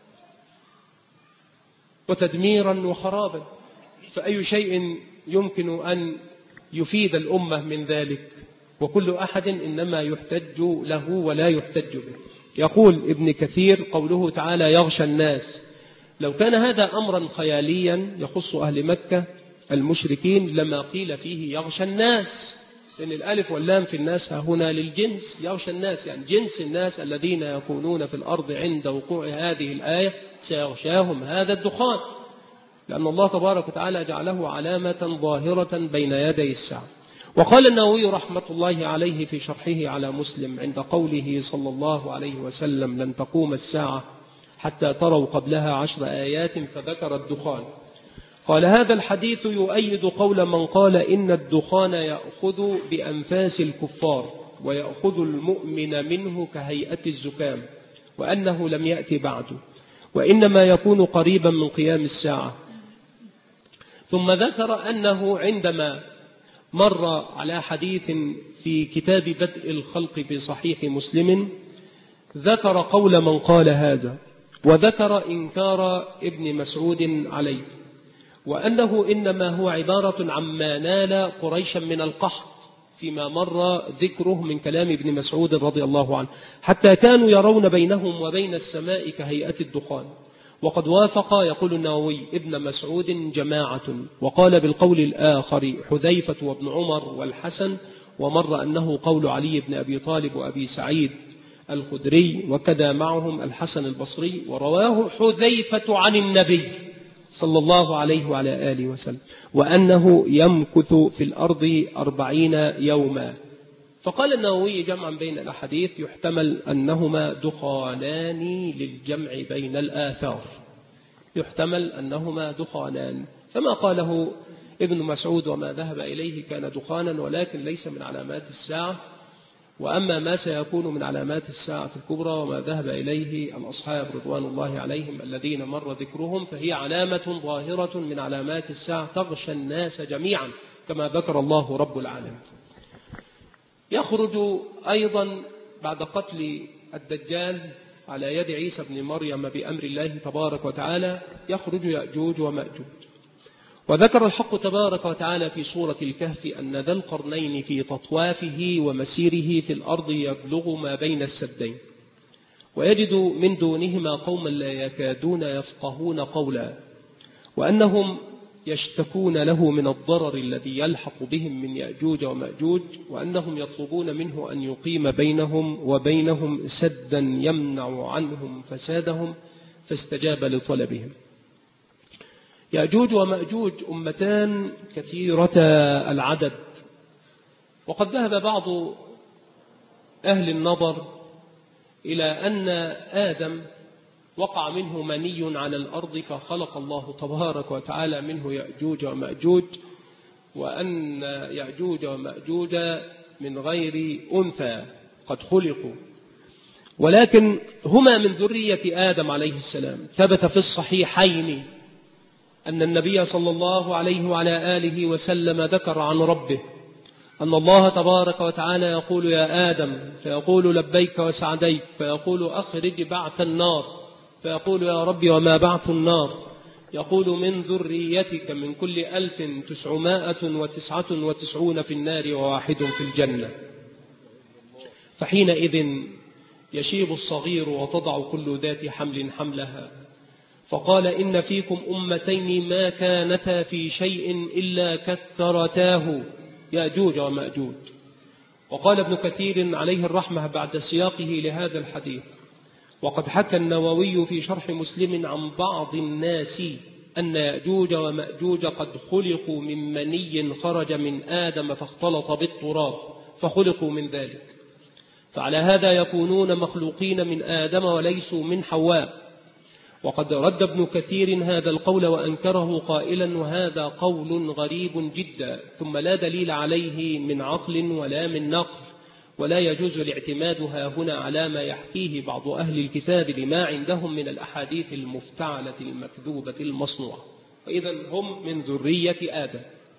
وتدميرا وخرابا، فأي شيء يمكن أن يفيد الأمة من ذلك؟ وكل أحد إنما يحتج له ولا يحتج به. يقول ابن كثير قوله تعالى يغشى الناس، لو كان هذا أمرا خياليا يخص أهل مكة المشركين لما قيل فيه يغشى الناس، لأن الألف واللام في الناس هنا للجنس. يغشى الناس يعني جنس الناس الذين يكونون في الأرض عند وقوع هذه الآية سيغشاهم هذا الدخان، لأن الله تبارك وتعالى جعله علامة ظاهرة بين يدي الساعة. وقال النووي رحمة الله عليه في شرحه على مسلم عند قوله صلى الله عليه وسلم لن تقوم الساعة حتى تروا قبلها 10 آيات، فذكر الدخان. قال هذا الحديث يؤيد قول من قال إن الدخان يأخذ بأنفاس الكفار ويأخذ المؤمن منه كهيئة الزكام، وأنه لم يأتي بعد، وإنما يكون قريبا من قيام الساعة. ثم ذكر أنه عندما مر على حديث في كتاب بدء الخلق في صحيح مسلم ذكر قول من قال هذا، وذكر إنكار ابن مسعود عليه، وأنه إنما هو عبارة عما نال قريشا من القحط فيما مر ذكره من كلام ابن مسعود رضي الله عنه، حتى كانوا يرون بينهم وبين السماء كهيئة الدخان. وقد وافق يقول النووي ابن مسعود جماعة، وقال بالقول الآخر حذيفة وابن عمر والحسن، ومر أنه قول علي بن أبي طالب وأبي سعيد الخدري، وكذا معهم الحسن البصري، ورواه حذيفة عن النبي صلى الله عليه وعلى آله وسلم وأنه يمكث في الأرض 40 يوما. فقال النووي جمعا بين الأحاديث يحتمل أنهما دخانان للجمع بين الآثار، يحتمل أنهما دخانان، فما قاله ابن مسعود وما ذهب إليه كان دخانا ولكن ليس من علامات الساعة. وأما ما سيكون من علامات الساعة الكبرى وما ذهب إليه الأصحاب رضوان الله عليهم الذين مر ذكرهم فهي علامة ظاهرة من علامات الساعة تغشى الناس جميعا كما ذكر الله رب العالمين. يخرج أيضا بعد قتل الدجال على يد عيسى بن مريم بأمر الله تبارك وتعالى يخرج يأجوج ومأجوج. وذكر الحق تبارك وتعالى في سورة الكهف أن ذا القرنين في تطوافه ومسيره في الأرض يبلغ ما بين السدين ويجد من دونهما قوما لا يكادون يفقهون قولا، وأنهم يشتكون له من الضرر الذي يلحق بهم من يأجوج ومأجوج، وأنهم يطلبون منه أن يقيم بينهم وبينهم سدا يمنع عنهم فسادهم، فاستجاب لطلبهم. يأجوج ومأجوج أمتان كثيرة العدد، وقد ذهب بعض أهل النظر إلى أن آدم وقع منه مني على الأرض فخلق الله تبارك وتعالى منه يأجوج ومأجوج، وأن يأجوج ومأجوج من غير أنثى قد خلقوا، ولكن هما من ذرية آدم عليه السلام. ثبت في الصحيحين أن النبي صلى الله عليه وعلى آله وسلم ذكر عن ربه أن الله تبارك وتعالى يقول يا آدم، فيقول لبيك وسعديك، فيقول أخرج بعث النار، فيقول يا ربي وما بعث النار؟ يقول من ذريتك من كل 1999 في النار وواحد في الجنة. فحينئذ يشيب الصغير وتضع كل ذات حمل حملها، فقال إن فيكم أمتين ما كانتا في شيء إلا كثرتاه يأجوج ومأجوج. وقال ابن كثير عليه الرحمة بعد سياقه لهذا الحديث وقد حكى النووي في شرح مسلم عن بعض الناس أن يأجوج ومأجوج قد خلقوا من مني خرج من آدم فاختلط بالتراب فخلقوا من ذلك، فعلى هذا يكونون مخلوقين من آدم وليسوا من حواء. وقد رد ابن كثير هذا القول وأنكره قائلا وهذا قول غريب جدا، ثم لا دليل عليه من عقل ولا من نقل، ولا يجوز الاعتماد هنا على ما يحكيه بعض أهل الكتاب لما عندهم من الأحاديث المفتعلة المكذوبة المصنوعة، وإذا هم من ذرية آدم.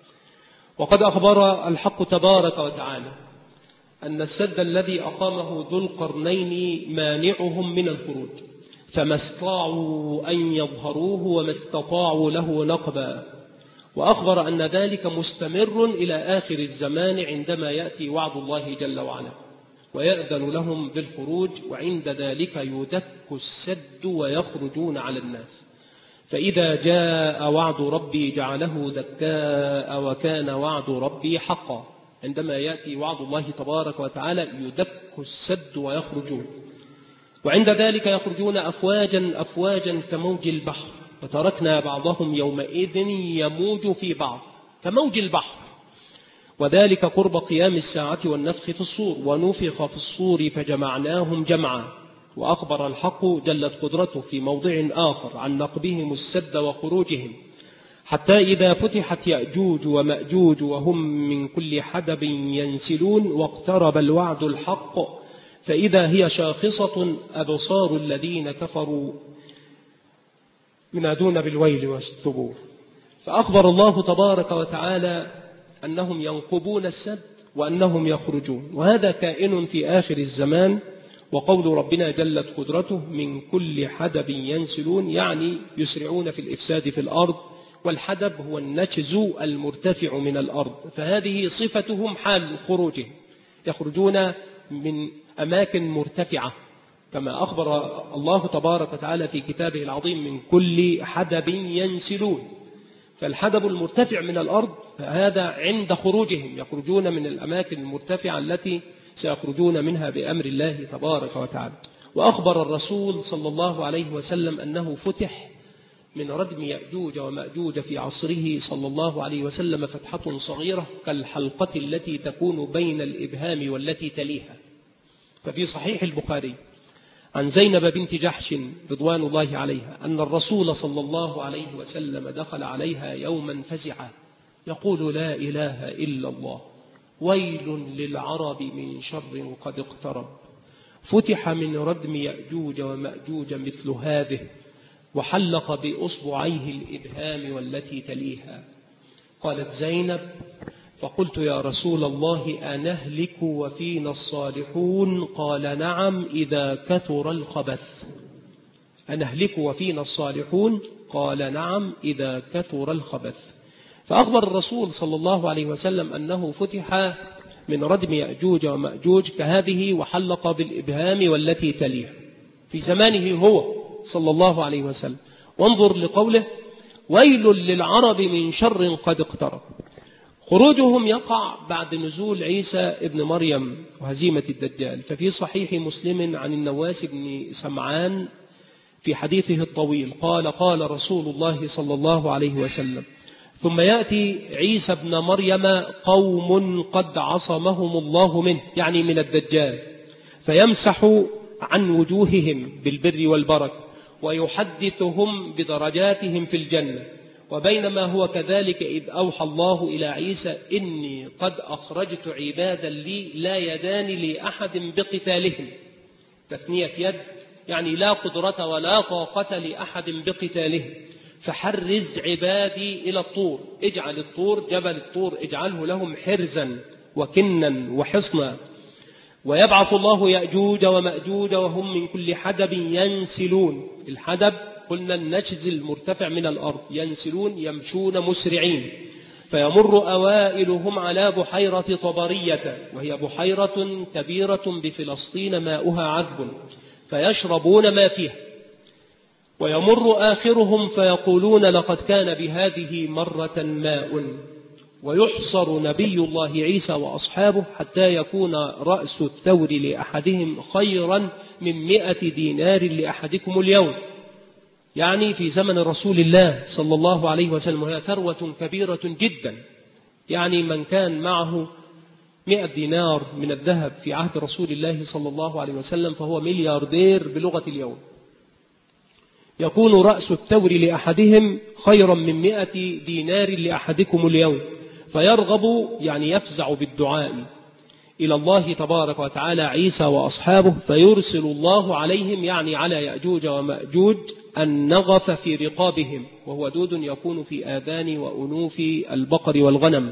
وقد أخبر الحق تبارك وتعالى أن السد الذي أقامه ذو القرنين مانعهم من الخروج، فما استطاعوا أن يظهروه وما استطاعوا له نقبا. وأخبر أن ذلك مستمر إلى آخر الزمان عندما يأتي وعد الله جل وعلا ويأذن لهم بالخروج، وعند ذلك يدك السد ويخرجون على الناس. فإذا جاء وعد ربي جعله دكاء وكان وعد ربي حقا. عندما يأتي وعد الله تبارك وتعالى يدك السد ويخرجون، وعند ذلك يخرجون أفواجا أفواجا كموج البحر، وتركنا بعضهم يومئذ يموج في بعض كموج البحر، وذلك قرب قيام الساعة والنفخ في الصور، ونفخ في الصور فجمعناهم جمعا. وأخبر الحق جلت قدرته في موضع آخر عن نقبهم السد وخروجهم، حتى إذا فتحت يأجوج ومأجوج وهم من كل حدب ينسلون واقترب الوعد الحق فإذا هي شاخصة أبصار الذين كفروا ينادون بالويل والثبور. فأخبر الله تبارك وتعالى أنهم ينقبون السد وأنهم يخرجون، وهذا كائن في آخر الزمان. وقول ربنا جلت قدرته من كل حدب ينسلون يعني يسرعون في الإفساد في الأرض، والحدب هو النشز المرتفع من الأرض، فهذه صفتهم حال خروجهم، يخرجون من أماكن مرتفعة كما أخبر الله تبارك وتعالى في كتابه العظيم من كل حدب ينسلون. فالحدب المرتفع من الأرض هذا عند خروجهم، يخرجون من الأماكن المرتفعة التي سيخرجون منها بأمر الله تبارك وتعالى. وأخبر الرسول صلى الله عليه وسلم أنه فتح من ردم يأجوج ومأجوج في عصره صلى الله عليه وسلم فتحة صغيرة كالحلقة التي تكون بين الإبهام والتي تليها. ففي صحيح البخاري عن زينب بنت جحش رضوان الله عليها أن الرسول صلى الله عليه وسلم دخل عليها يوما فزعا يقول: لا إله إلا الله، ويل للعرب من شر قد اقترب. فتح من ردم يأجوج ومأجوج مثل هذه، وحلق بأصبعيه الإبهام والتي تليها. قالت زينب: فقلت: يا رسول الله، أنهلك وفينا الصالحون؟ قال: نعم إذا كثر الخبث. أنهلك وفينا الصالحون؟ قال: نعم إذا كثر الخبث. فأخبر الرسول صلى الله عليه وسلم أنه فتح من ردم يأجوج ومأجوج كهذه، وحلق بالإبهام والتي تليها في زمانه هو صلى الله عليه وسلم. وانظر لقوله: ويل للعرب من شر قد اقترب. خروجهم يقع بعد نزول عيسى ابن مريم وهزيمة الدجال. ففي صحيح مسلم عن النواس بن سمعان في حديثه الطويل قال: قال رسول الله صلى الله عليه وسلم: ثم يأتي عيسى ابن مريم قوم قد عصمهم الله منه، يعني من الدجال، فيمسح عن وجوههم بالبر والبركة ويحدثهم بدرجاتهم في الجنة. وبينما هو كذلك إذ أوحى الله إلى عيسى: إني قد أخرجت عبادا لي لا يدان لأحد بقتالهم. تثنية يد، يعني لا قدرة ولا طاقة لأحد بقتالهم. فحرز عبادي إلى الطور، اجعل الطور، جبل الطور، اجعله لهم حرزا وكنا وحصنا. ويبعث الله يأجوج ومأجوج وهم من كل حدب ينسلون. الحدب قلنا النشز المرتفع من الأرض، ينسلون يمشون مسرعين. فيمر أوائلهم على بحيرة طبرية، وهي بحيرة كبيرة بفلسطين ماؤها عذب، فيشربون ما فيها. ويمر آخرهم فيقولون: لقد كان بهذه مرة ماء. ويحصر نبي الله عيسى وأصحابه حتى يكون رأس الثور لأحدهم خيرا من 100 دينار لأحدكم اليوم، يعني في زمن رسول الله صلى الله عليه وسلم، وهي ثروة كبيرة جدا. يعني من كان معه 100 دينار من الذهب في عهد رسول الله صلى الله عليه وسلم فهو ملياردير بلغة اليوم. يكون رأس الثور لأحدهم خيرا من 100 دينار لأحدكم اليوم. فيرغب، يعني يفزع بالدعاء إلى الله تبارك وتعالى عيسى وأصحابه، فيرسل الله عليهم، يعني على يأجوج ومأجوج، النغف في رقابهم، وهو دود يكون في آذان وأنوف البقر والغنم.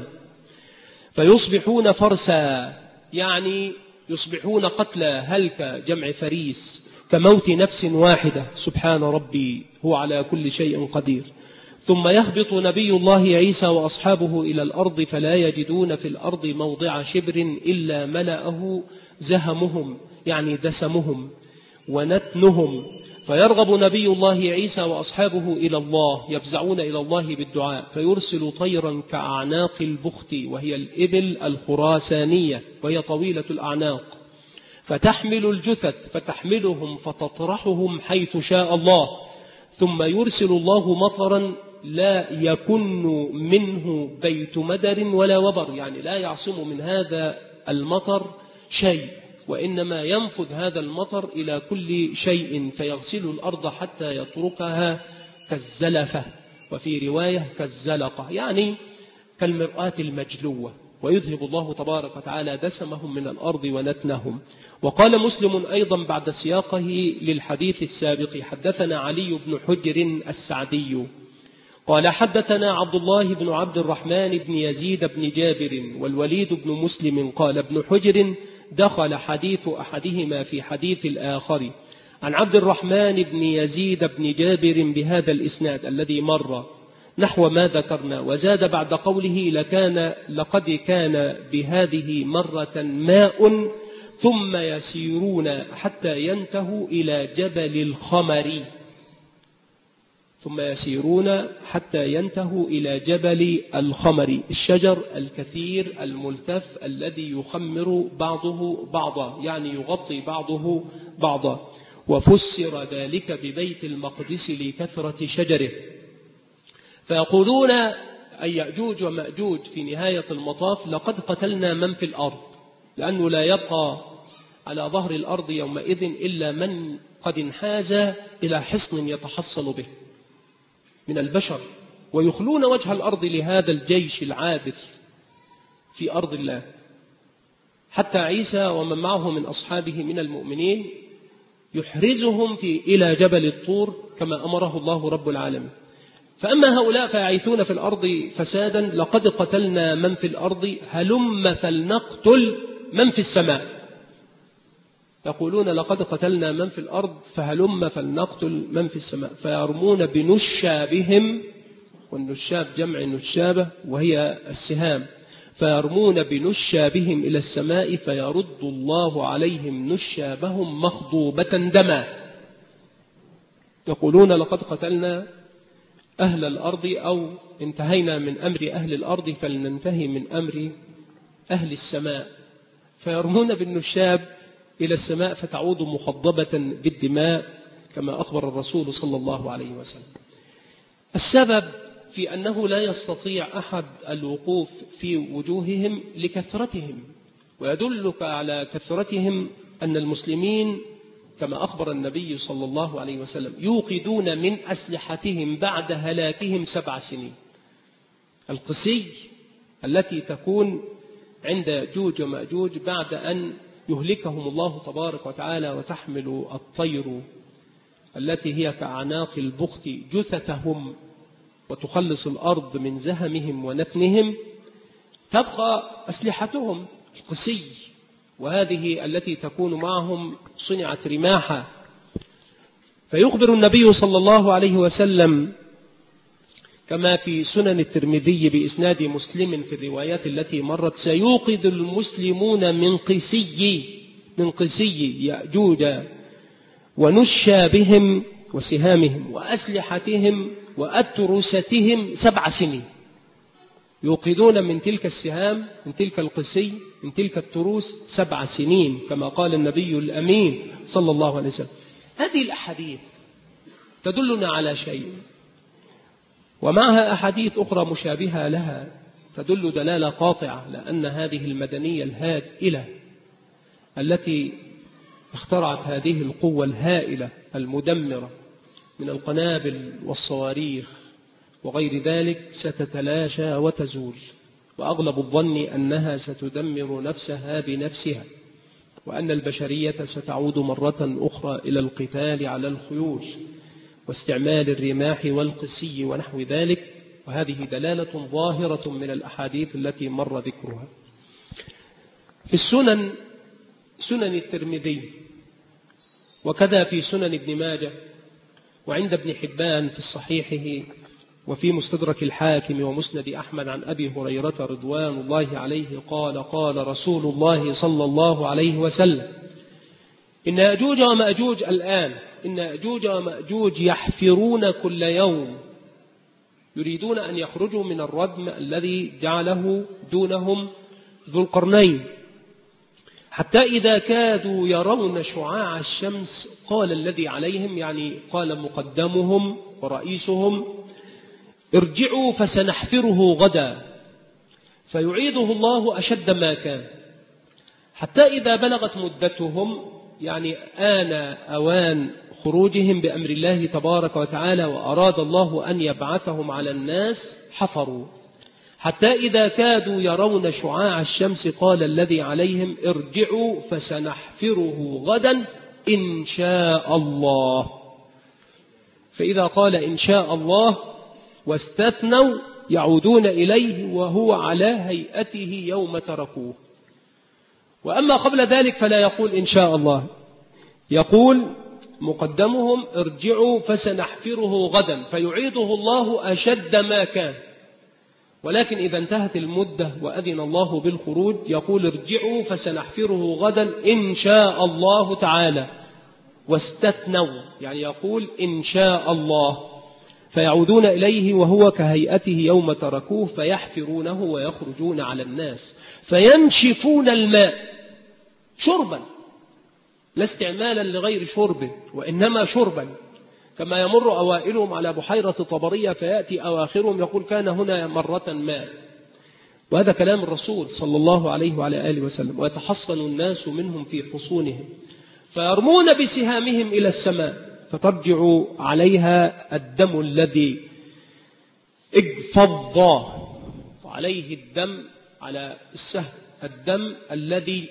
فيصبحون فرسا، يعني يصبحون قتلى، هلك جمع فريس، كموت نفس واحدة. سبحان ربي، هو على كل شيء قدير. ثم يهبط نبي الله عيسى وأصحابه إلى الأرض، فلا يجدون في الأرض موضع شبر إلا ملأه زهمهم، يعني دسمهم ونتنهم. فيرغب نبي الله عيسى وأصحابه إلى الله، يفزعون إلى الله بالدعاء، فيرسل طيرا كأعناق البخت، وهي الإبل الخراسانية، وهي طويلة الأعناق، فتحمل الجثث، فتحملهم فتطرحهم حيث شاء الله. ثم يرسل الله مطرا لا يكن منه بيت مدر ولا وبر، يعني لا يعصم من هذا المطر شيء، وإنما ينفذ هذا المطر إلى كل شيء، فيغسل الأرض حتى يتركها كالزلفة، وفي رواية كالزلقة، يعني كالمرآة المجلوة. ويذهب الله تبارك وتعالى دسمهم من الأرض ونتنهم. وقال مسلم أيضا بعد سياقه للحديث السابق: حدثنا علي بن حجر السعدي قال: حدثنا عبد الله بن عبد الرحمن بن يزيد بن جابر والوليد بن مسلم قال ابن حجر: دخل حديث أحدهما في حديث الآخر عن عبد الرحمن بن يزيد بن جابر بهذا الإسناد الذي مر نحو ما ذكرنا، وزاد بعد قوله: لقد كان بهذه مرة ماء ثم يسيرون حتى ينتهوا إلى جبل الخمر. ثم يسيرون حتى ينتهوا إلى جبل الخمر، الشجر الكثير الملتف الذي يخمر بعضه بعضا، يعني يغطي بعضه بعضا. وفسر ذلك ببيت المقدس لكثرة شجره. فيقولون أي يأجوج ومأجوج في نهاية المطاف: لقد قتلنا من في الأرض، لأنه لا يبقى على ظهر الأرض يومئذ إلا من قد انحاز إلى حصن يتحصن به من البشر، ويخلون وجه الأرض لهذا الجيش العابث في أرض الله. حتى عيسى ومن معه من أصحابه من المؤمنين يحرزهم إلى جبل الطور كما أمره الله رب العالمين. فأما هؤلاء فيعيثون في الأرض فسادا: لقد قتلنا من في الأرض هلم فلنقتل من في السماء. يقولون: لقد قتلنا من في الأرض فهلم فلنقتل من في السماء. فيرمون بنشابهم، والنشاب جمع نشابة وهي السهام، فيرمون بنشابهم إلى السماء فيرد الله عليهم نشابهم مخضوبة دما. يقولون: لقد قتلنا أهل الأرض، أو انتهينا من أمر أهل الأرض فلننتهي من أمر أهل السماء. فيرمون بالنشاب إلى السماء فتعود مخضبة بالدماء كما أخبر الرسول صلى الله عليه وسلم. السبب في أنه لا يستطيع أحد الوقوف في وجوههم لكثرتهم، ويدلك على كثرتهم أن المسلمين كما أخبر النبي صلى الله عليه وسلم يوقدون من أسلحتهم بعد هلاكهم 7 سنين. القسي التي تكون عند يأجوج ومأجوج بعد أن يهلكهم الله تبارك وتعالى وتحمل الطير التي هي كأعناق البخت جثثهم وتخلص الأرض من زهمهم ونتنهم، تبقى أسلحتهم القسي، وهذه التي تكون معهم صنعت رماحا. فيخبر النبي صلى الله عليه وسلم كما في سنن الترمذي بإسناد مسلم في الروايات التي مرت: سيوقد المسلمون من قسي يأجوج ونشابهم وسهامهم وأسلحتهم وأترستهم 7 سنين. يوقدون من تلك السهام، من تلك القسي، من تلك التروس 7 سنين كما قال النبي الأمين صلى الله عليه وسلم. هذه الأحاديث تدلنا على شيء، ومعها أحاديث أخرى مشابهة لها تدل دلالة قاطعة لأن هذه المدنية الهائلة التي اخترعت هذه القوة الهائلة المدمرة من القنابل والصواريخ وغير ذلك ستتلاشى وتزول، وأغلب الظن أنها ستدمر نفسها بنفسها، وأن البشرية ستعود مرة أخرى إلى القتال على الخيول واستعمال الرماح والقسي ونحو ذلك. وهذه دلالة ظاهرة من الأحاديث التي مر ذكرها. في السنن، سنن الترمذي وكذا في سنن ابن ماجه وعند ابن حبان في صحيحه وفي مستدرك الحاكم ومسند أحمد عن أبي هريرة رضوان الله عليه قال: قال رسول الله صلى الله عليه وسلم: إن يأجوج ومأجوج الآن، إن يأجوج ومأجوج يحفرون كل يوم، يريدون أن يخرجوا من الردم الذي جعله دونهم ذو القرنين، حتى إذا كادوا يرون شعاع الشمس قال الذي عليهم، يعني قال مقدمهم ورئيسهم: ارجعوا فسنحفره غدا، فيعيده الله أشد ما كان، حتى إذا بلغت مدتهم، يعني آن أوان خروجهم بأمر الله تبارك وتعالى وأراد الله أن يبعثهم على الناس، حفروا حتى إذا كادوا يرون شعاع الشمس قال الذي عليهم: ارجعوا فسنحفره غدا إن شاء الله. فإذا قال إن شاء الله واستثنوا يعودون إليه وهو على هيئته يوم تركوه. وأما قبل ذلك فلا يقول إن شاء الله، يقول مقدمهم: ارجعوا فسنحفره غدا، فيعيده الله أشد ما كان. ولكن إذا انتهت المدة وأذن الله بالخروج يقول: ارجعوا فسنحفره غدا إن شاء الله تعالى، واستثنوا، يعني يقول إن شاء الله. فيعودون إليه وهو كهيئته يوم تركوه فيحفرونه ويخرجون على الناس فينشفون الماء شربا، لا استعمالا لغير شرب وإنما شربا، كما يمر أوائلهم على بحيرة طبرية فيأتي أواخرهم يقول كان هنا مرة ماء. وهذا كلام الرسول صلى الله عليه وعلى آله وسلم. ويتحصن الناس منهم في حصونهم فيرمون بسهامهم إلى السماء فترجع عليها الدم الذي اجفض، وعليه الدم على السهم الدم الذي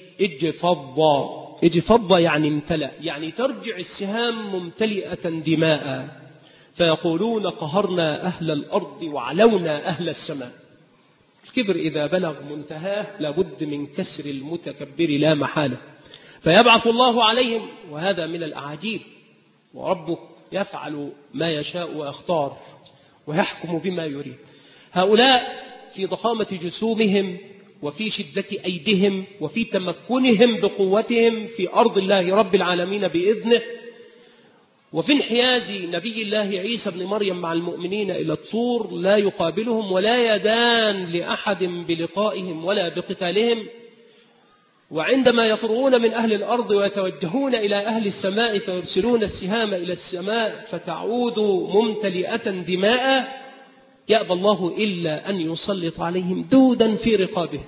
اجفض يعني امتلأ، يعني ترجع السهام ممتلئة دماء. فيقولون قهرنا أهل الأرض وعلونا أهل السماء. الكبر إذا بلغ منتهاه لابد من كسر المتكبر لا محالة. فيبعث الله عليهم، وهذا من الأعاجيب، وربك يفعل ما يشاء ويختار ويحكم بما يريد. هؤلاء في ضخامة جسومهم وفي شدة أيديهم وفي تمكنهم بقوتهم في أرض الله رب العالمين بإذنه، وفي انحياز نبي الله عيسى بن مريم مع المؤمنين إلى الطور لا يقابلهم ولا يدان لأحد بلقائهم ولا بقتالهم. وعندما يفرغون من أهل الأرض ويتوجهون إلى أهل السماء فيرسلون السهام إلى السماء فتعود ممتلئة دماء، يأبى الله إلا أن يسلط عليهم دودا في رقابهم،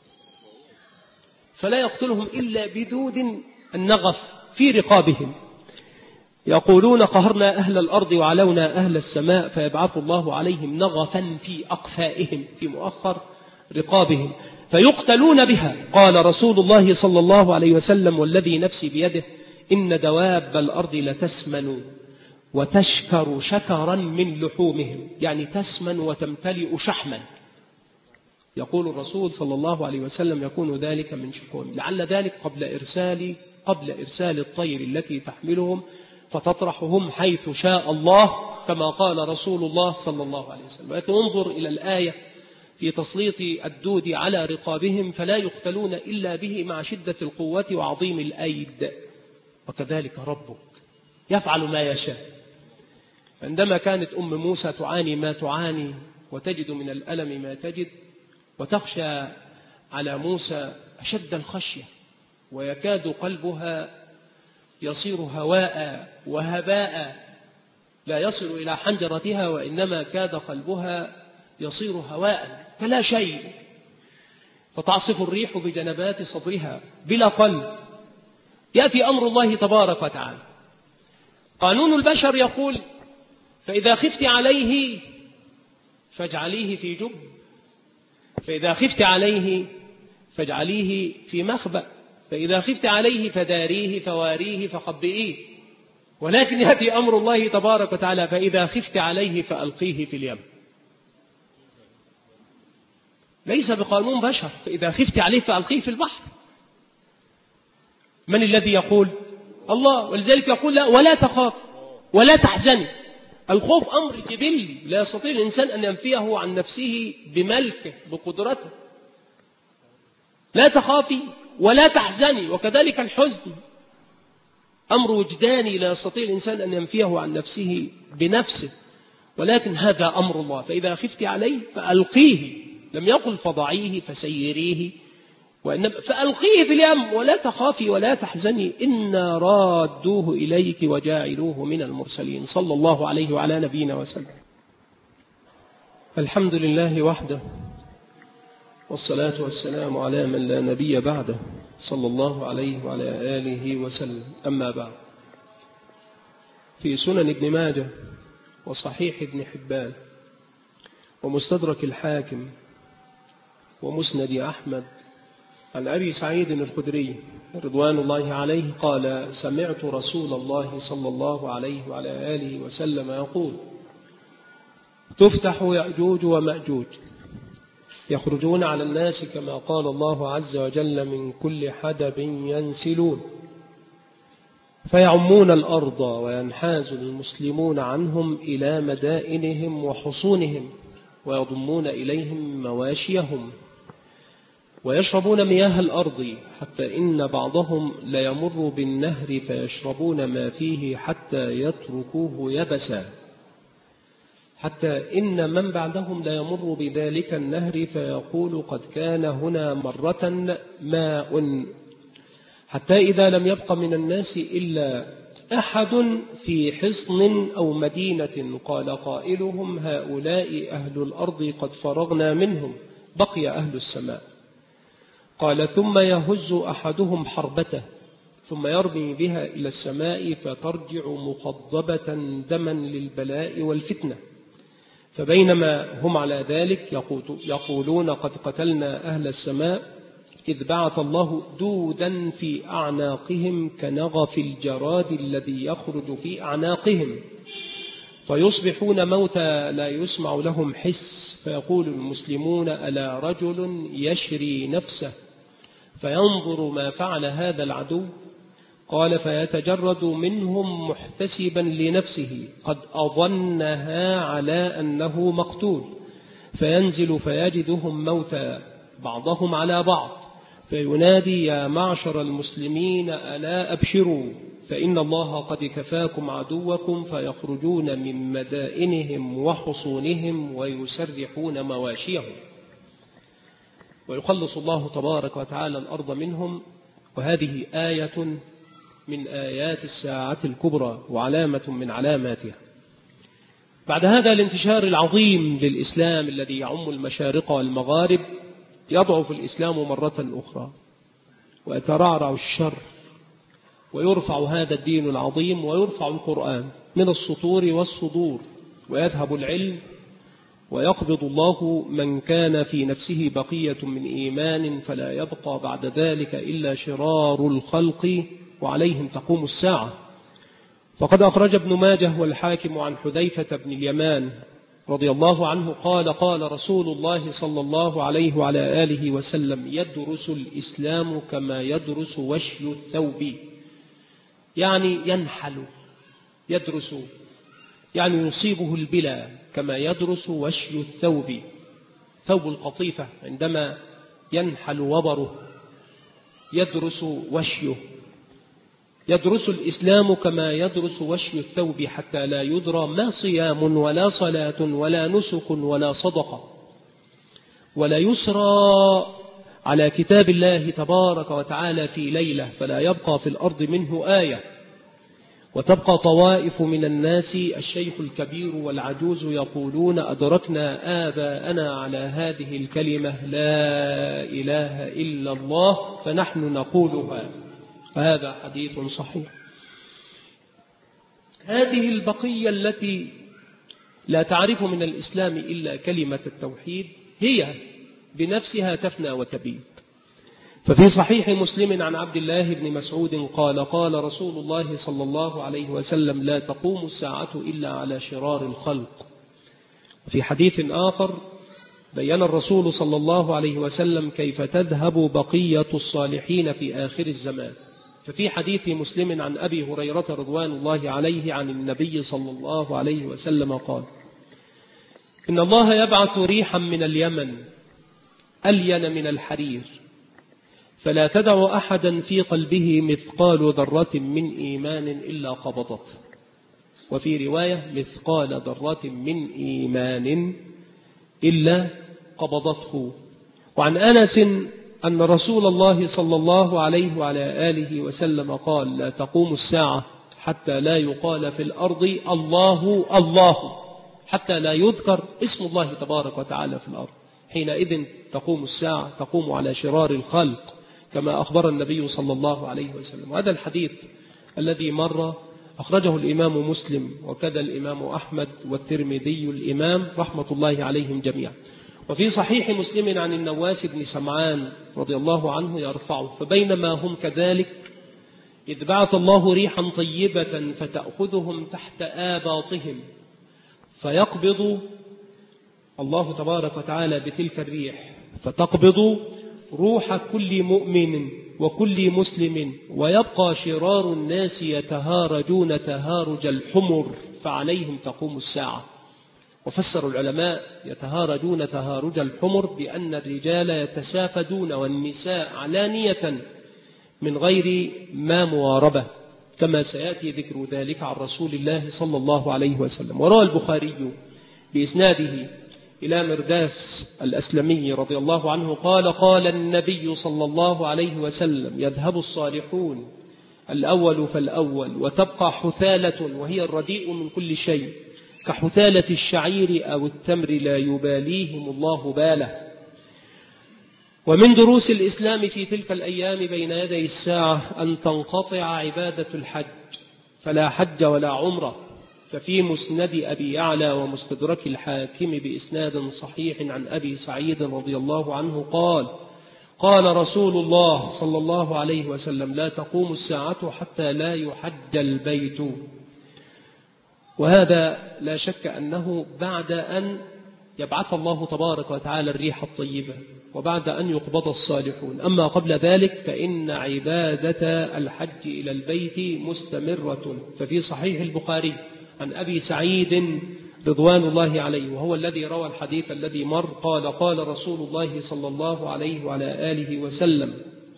فلا يقتلهم إلا بدود النغف في رقابهم. يقولون قهرنا أهل الأرض وعلونا أهل السماء فيبعث الله عليهم نغفا في أقفائهم في مؤخر رقابهم فيقتلون بها. قال رسول الله صلى الله عليه وسلم والذي نفسي بيده إن دواب الأرض لتسمن وتشكر شكرا من لحومهم، يعني تسمن وتمتلئ شحما. يقول الرسول صلى الله عليه وسلم يكون ذلك من شكرهم، لعل ذلك قبل إرسال الطير التي تحملهم فتطرحهم حيث شاء الله كما قال رسول الله صلى الله عليه وسلم. ولكن انظر إلى الآية في تسليط الدود على رقابهم فلا يقتلون إلا به مع شدة القوة وعظيم الأيد. وكذلك ربك يفعل ما يشاء. عندما كانت أم موسى تعاني ما تعاني وتجد من الألم ما تجد وتخشى على موسى أشد الخشية ويكاد قلبها يصير هواء وهباء لا يصل إلى حنجرتها وإنما كاد قلبها يصير هواء كلا شيء، فتعصف الريح بجنبات صدرها بلا قلب. يأتي أمر الله تبارك وتعالى. قانون البشر يقول فإذا خفت عليه فاجعليه في جب، فإذا خفت عليه فاجعليه في مخبأ، فإذا خفت عليه فداريه فواريه فخبئيه. ولكن يأتي أمر الله تبارك وتعالى فإذا خفت عليه فألقيه في اليم. ليس بقانون بشر فإذا خفت عليه فألقيه في البحر. من الذي يقول؟ الله. ولذلك يقول لا ولا تخاف ولا تحزني. الخوف أمر جبلي لا يستطيع الإنسان أن ينفيه عن نفسه بملكه بقدرته. لا تخافي ولا تحزني. وكذلك الحزن أمر وجداني لا يستطيع الإنسان أن ينفيه عن نفسه بنفسه، ولكن هذا أمر الله. فإذا خفت عليه فألقيه، لم يقل فضعيه فسيريه، وإنما فألقيه في اليم ولا تخافي ولا تحزني إنا رادوه إليك وجاعلوه من المرسلين. صلى الله عليه وعلى نبينا وسلم. الحمد لله وحده والصلاة والسلام على من لا نبي بعده صلى الله عليه وعلى آله وسلم. أما بعد، في سنن ابن ماجه وصحيح ابن حبان ومستدرك الحاكم ومسند أحمد عن أبي سعيد الخدري رضوان الله عليه قال سمعت رسول الله صلى الله عليه وعلى آله وسلم يقول تفتح يأجوج ومأجوج يخرجون على الناس كما قال الله عز وجل من كل حدب ينسلون فيعمون الأرض وينحاز المسلمون عنهم إلى مدائنهم وحصونهم ويضمون إليهم مواشيهم ويشربون مياه الأرض حتى إن بعضهم ليمر بالنهر فيشربون ما فيه حتى يتركوه يبسا حتى إن من بعدهم لا يمر بذلك النهر فيقول قد كان هنا مرة ماء، حتى إذا لم يبق من الناس إلا أحد في حصن أو مدينة قال قائلهم هؤلاء أهل الأرض قد فرغنا منهم، بقي أهل السماء. قال ثم يهز أحدهم حربته ثم يرمي بها إلى السماء فترجع مخضبة دما للبلاء والفتنة، فبينما هم على ذلك يقولون قد قتلنا أهل السماء إذ بعث الله دودا في أعناقهم كنغف الجراد الذي يخرج في أعناقهم، فيصبحون موتى لا يسمع لهم حس، فيقول المسلمون ألا رجل يشري نفسه فينظر ما فعل هذا العدو؟ قال فيتجرد منهم محتسبا لنفسه قد أظنها على أنه مقتول، فينزل فيجدهم موتى بعضهم على بعض، فينادي يا معشر المسلمين ألا أبشروا فإن الله قد كفاكم عدوكم، فيخرجون من مدائنهم وحصونهم ويسرحون مواشيهم، ويخلص الله تبارك وتعالى الأرض منهم. وهذه آية من آيات الساعة الكبرى وعلامة من علاماتها. بعد هذا الانتشار العظيم للإسلام الذي يعم المشارق والمغارب، يضعف الإسلام مرة أخرى ويترعرع الشر، ويرفع هذا الدين العظيم ويرفع القرآن من السطور والصدور، ويذهب العلم، ويقبض الله من كان في نفسه بقية من إيمان، فلا يبقى بعد ذلك إلا شرار الخلق، وعليهم تقوم الساعة. فقد أخرج ابن ماجه والحاكم عن حذيفة بن اليمان رضي الله عنه قال قال رسول الله صلى الله عليه وعلى آله وسلم يدرس الإسلام كما يدرس وشي الثوب، يعني ينحل، يدرس يعني يصيبه البلا، كما يدرس وشي الثوب، ثوب القطيفة عندما ينحل وبره يدرس وشيه. يدرس الإسلام كما يدرس وشي الثوب حتى لا يدرى ما صيام ولا صلاة ولا نسك ولا صدقة، ولا يسرى على كتاب الله تبارك وتعالى في ليلة فلا يبقى في الأرض منه آية، وتبقى طوائف من الناس الشيخ الكبير والعجوز يقولون أدركنا آباءنا على هذه الكلمة لا إله إلا الله فنحن نقولها. هذا حديث صحيح. هذه البقية التي لا تعرف من الإسلام إلا كلمة التوحيد هي بنفسها تفنى وتبيد. ففي صحيح مسلم عن عبد الله بن مسعود قال قال رسول الله صلى الله عليه وسلم لا تقوم الساعة إلا على شرار الخلق. في حديث آخر بيّن الرسول صلى الله عليه وسلم كيف تذهب بقية الصالحين في آخر الزمان. ففي حديث مسلم عن أبي هريرة رضوان الله عليه عن النبي صلى الله عليه وسلم قال إن الله يبعث ريحا من اليمن ألين من الحرير، فلا تدع أحدا في قلبه مثقال ذرة من إيمان إلا قبضته، وفي رواية مثقال ذرة من إيمان إلا قبضته. وعن أنس أن رسول الله صلى الله عليه وعلى آله وسلم قال لا تقوم الساعة حتى لا يقال في الأرض الله الله، حتى لا يذكر اسم الله تبارك وتعالى في الأرض، حينئذ تقوم الساعة، تقوم على شرار الخلق كما أخبر النبي صلى الله عليه وسلم. وهذا الحديث الذي مر أخرجه الإمام مسلم وكذا الإمام أحمد والترمذي الإمام رحمة الله عليهم جميعا. وفي صحيح مسلم عن النواس بن سمعان رضي الله عنه يرفعه فبينما هم كذلك إذ بعث الله ريحا طيبة فتأخذهم تحت آباطهم، فيقبض الله تبارك وتعالى بتلك الريح فتقبض روح كل مؤمن وكل مسلم، ويبقى شرار الناس يتهارجون تهارج الحمر فعليهم تقوم الساعة. وفسر العلماء يتهارجون تهارج الحمر بأن الرجال يتسافدون والنساء علانية من غير ما مواربة، كما سيأتي ذكر ذلك عن رسول الله صلى الله عليه وسلم. وروى البخاري بإسناده إلى مرداس الأسلمي رضي الله عنه قال: قال النبي صلى الله عليه وسلم: يذهب الصالحون الأول فالأول، وتبقى حثالة وهي الرديء من كل شيء، كحثالة الشعير أو التمر، لا يباليهم الله باله. ومن دروس الإسلام في تلك الأيام بين يدي الساعة أن تنقطع عبادة الحج، فلا حج ولا عمرة. ففي مسند أبي يعلى ومستدرك الحاكم بإسناد صحيح عن أبي سعيد رضي الله عنه قال: قال رسول الله صلى الله عليه وسلم: لا تقوم الساعة حتى لا يحج البيت. وهذا لا شك أنه بعد أن يبعث الله تبارك وتعالى الريح الطيبة، وبعد أن يقبض الصالحون. أما قبل ذلك فإن عبادة الحج إلى البيت مستمرة. ففي صحيح البخاري عن أبي سعيد رضوان الله عليه، وهو الذي روى الحديث الذي مر، قال: قال رسول الله صلى الله عليه وعلى آله وسلم: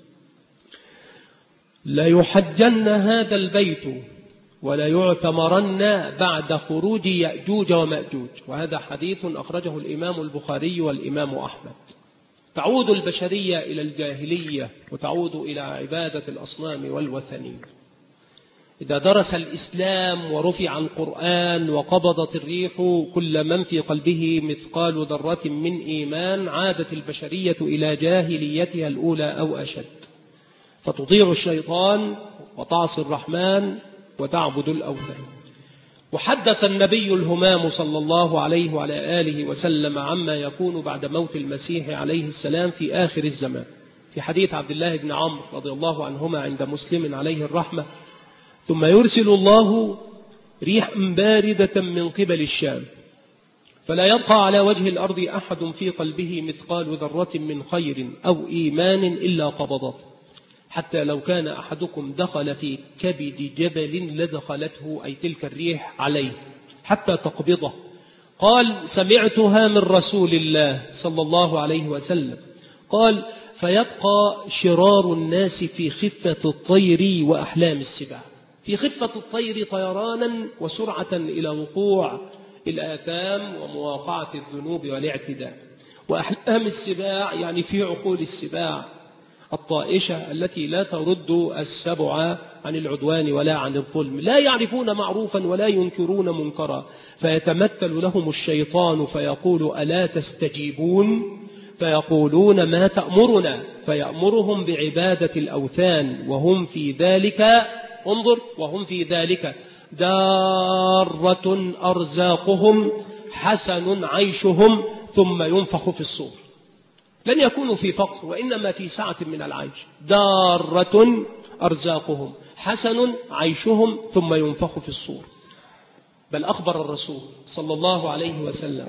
ليحجن هذا البيت وليعتمرن بعد خروج يأجوج ومأجوج. وهذا حديث أخرجه الإمام البخاري والإمام أحمد. تعود البشرية إلى الجاهلية وتعود إلى عبادة الأصنام والوثنين. إذا درس الإسلام ورفع القرآن وقبضت الريح كل من في قلبه مثقال ذرة من إيمان، عادت البشرية إلى جاهليتها الأولى أو أشد، فتطيع الشيطان وتعصي الرحمن وتعبد الأوثان. وحدث النبي الهمام صلى الله عليه وعلى آله وسلم عما يكون بعد موت المسيح عليه السلام في آخر الزمان، في حديث عبد الله بن عمرو رضي الله عنهما عند مسلم عليه الرحمة: ثم يرسل الله ريحا باردة من قبل الشام، فلا يبقى على وجه الأرض أحد في قلبه مثقال ذرة من خير أو إيمان إلا قبضته، حتى لو كان أحدكم دخل في كبد جبل لدخلته، أي تلك الريح، عليه حتى تقبضه. قال: سمعتها من رسول الله صلى الله عليه وسلم. قال: فيبقى شرار الناس في خفة الطير وأحلام السباع. في خفة الطير طيرانا وسرعة إلى وقوع الآثام ومواقعة الذنوب والاعتداء، وأحلام السباع يعني في عقول السباع الطائشة التي لا ترد السبع عن العدوان ولا عن الظلم، لا يعرفون معروفا ولا ينكرون منكرا، فيتمثل لهم الشيطان فيقول: ألا تستجيبون؟ فيقولون: ما تأمرنا؟ فيأمرهم بعبادة الأوثان، وهم في ذلك، انظر، وهم في ذلك دارة أرزاقهم، حسن عيشهم، ثم ينفخ في الصور. لن يكونوا في فقر، وإنما في سعة من العيش. دارة أرزاقهم، حسن عيشهم، ثم ينفخ في الصور. بل أخبر الرسول صلى الله عليه وسلم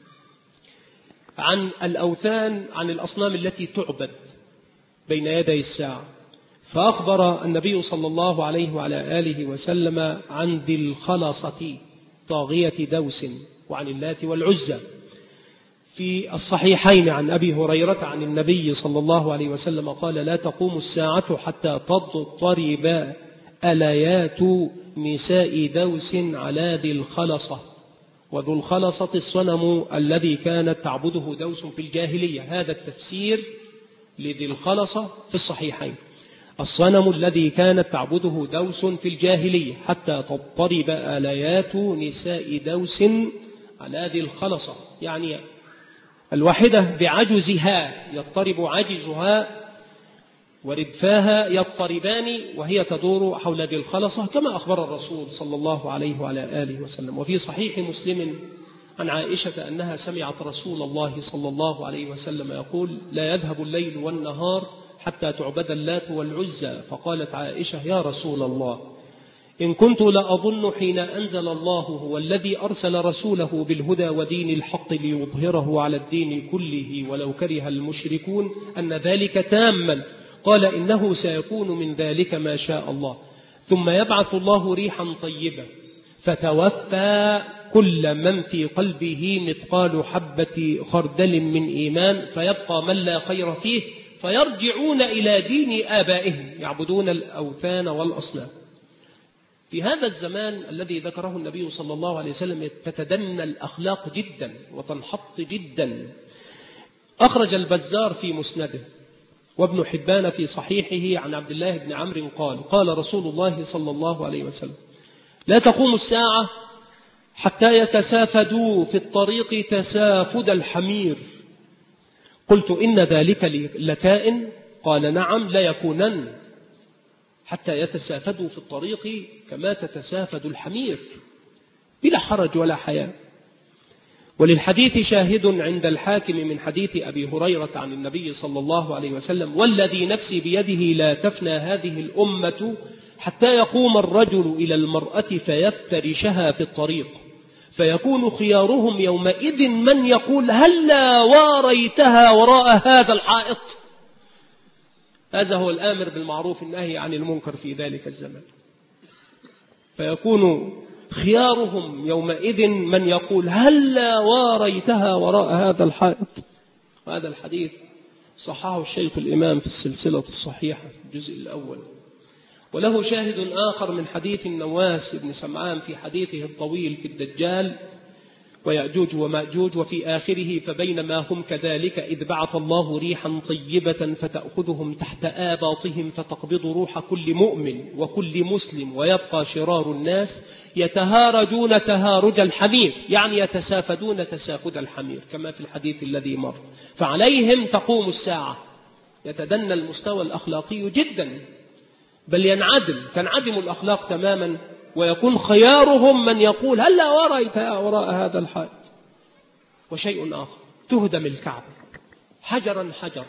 عن الأوثان، عن الأصنام التي تعبد بين يدي الساعة. فأخبر النبي صلى الله عليه وعلى آله وسلم عن ذي الخلصة طاغية دوس، وعن اللات والعزى. في الصحيحين عن أبي هريرة عن النبي صلى الله عليه وسلم قال: لا تقوم الساعة حتى تضطرب أليات نساء دوس على ذي الخلصة. وذو الخلصة الصنم الذي كانت تعبده دوس في الجاهلية. هذا التفسير لذي الخلصة في الصحيحين: الصنم الذي كانت تعبده دوس في الجاهلية، حتى تضطرب آليات نساء دوس على ذي الخلصة، يعني الواحدة بعجزها يضطرب عجزها، وردفاها يضطربان، وهي تدور حول ذي الخلصة، كما أخبر الرسول صلى الله عليه وعلى آله وسلم. وفي صحيح مسلم عن عائشة أنها سمعت رسول الله صلى الله عليه وسلم يقول: لا يذهب الليل والنهار حتى تعبد اللات والعزى. فقالت عائشة: يا رسول الله، إن كنت لأظن حين أنزل الله هو الذي أرسل رسوله بالهدى ودين الحق ليظهره على الدين كله ولو كره المشركون أن ذلك تاما. قال: إنه سيكون من ذلك ما شاء الله، ثم يبعث الله ريحا طيبة فتوفى كل من في قلبه مثقال حبة خردل من إيمان، فيبقى من لا خير فيه، فيرجعون إلى دين آبائهم يعبدون الأوثان والأصنام. في هذا الزمان الذي ذكره النبي صلى الله عليه وسلم تتدنى الأخلاق جدا وتنحط جدا. أخرج البزار في مسنده وابن حبان في صحيحه عن عبد الله بن عمرو قال رسول الله صلى الله عليه وسلم: لا تقوم الساعة حتى يتسافدوا في الطريق تسافد الحمير. قلت: إن ذلك لكائن؟ قال: نعم، لا يكونن حتى يتسافدوا في الطريق كما تتسافد الحمير بلا حرج ولا حياء. وللحديث شاهد عند الحاكم من حديث أبي هريرة عن النبي صلى الله عليه وسلم: والذي نفسي بيده لا تفنى هذه الأمة حتى يقوم الرجل إلى المرأة فيفترشها في الطريق، فيكون خيارهم يومئذ من يقول: هلا واريتها وراء هذا الحائط. هذا هو الآمر بالمعروف النهي عن المنكر في ذلك الزمان. فيكون خيارهم يومئذ من يقول: هلا واريتها وراء هذا الحائط. هذا الحديث صححه الشيخ الإمام في السلسلة الصحيحة الجزء الأول. وله شاهد آخر من حديث النواس بن سمعان في حديثه الطويل في الدجال ويأجوج ومأجوج، وفي آخره: فبينما هم كذلك إذ بعث الله ريحا طيبة فتأخذهم تحت آباطهم فتقبض روح كل مؤمن وكل مسلم، ويبقى شرار الناس يتهارجون تهارج الحمير، يعني يتسافدون تسافد الحمير كما في الحديث الذي مر. فعليهم تقوم الساعة. يتدنى المستوى الأخلاقي جدا، بل تنعدم الأخلاق تماما، ويكون خيارهم من يقول: هلا ورأيتها وراء هذا الحائط. وشيء آخر: تهدم الكعبة حجرا حجرا،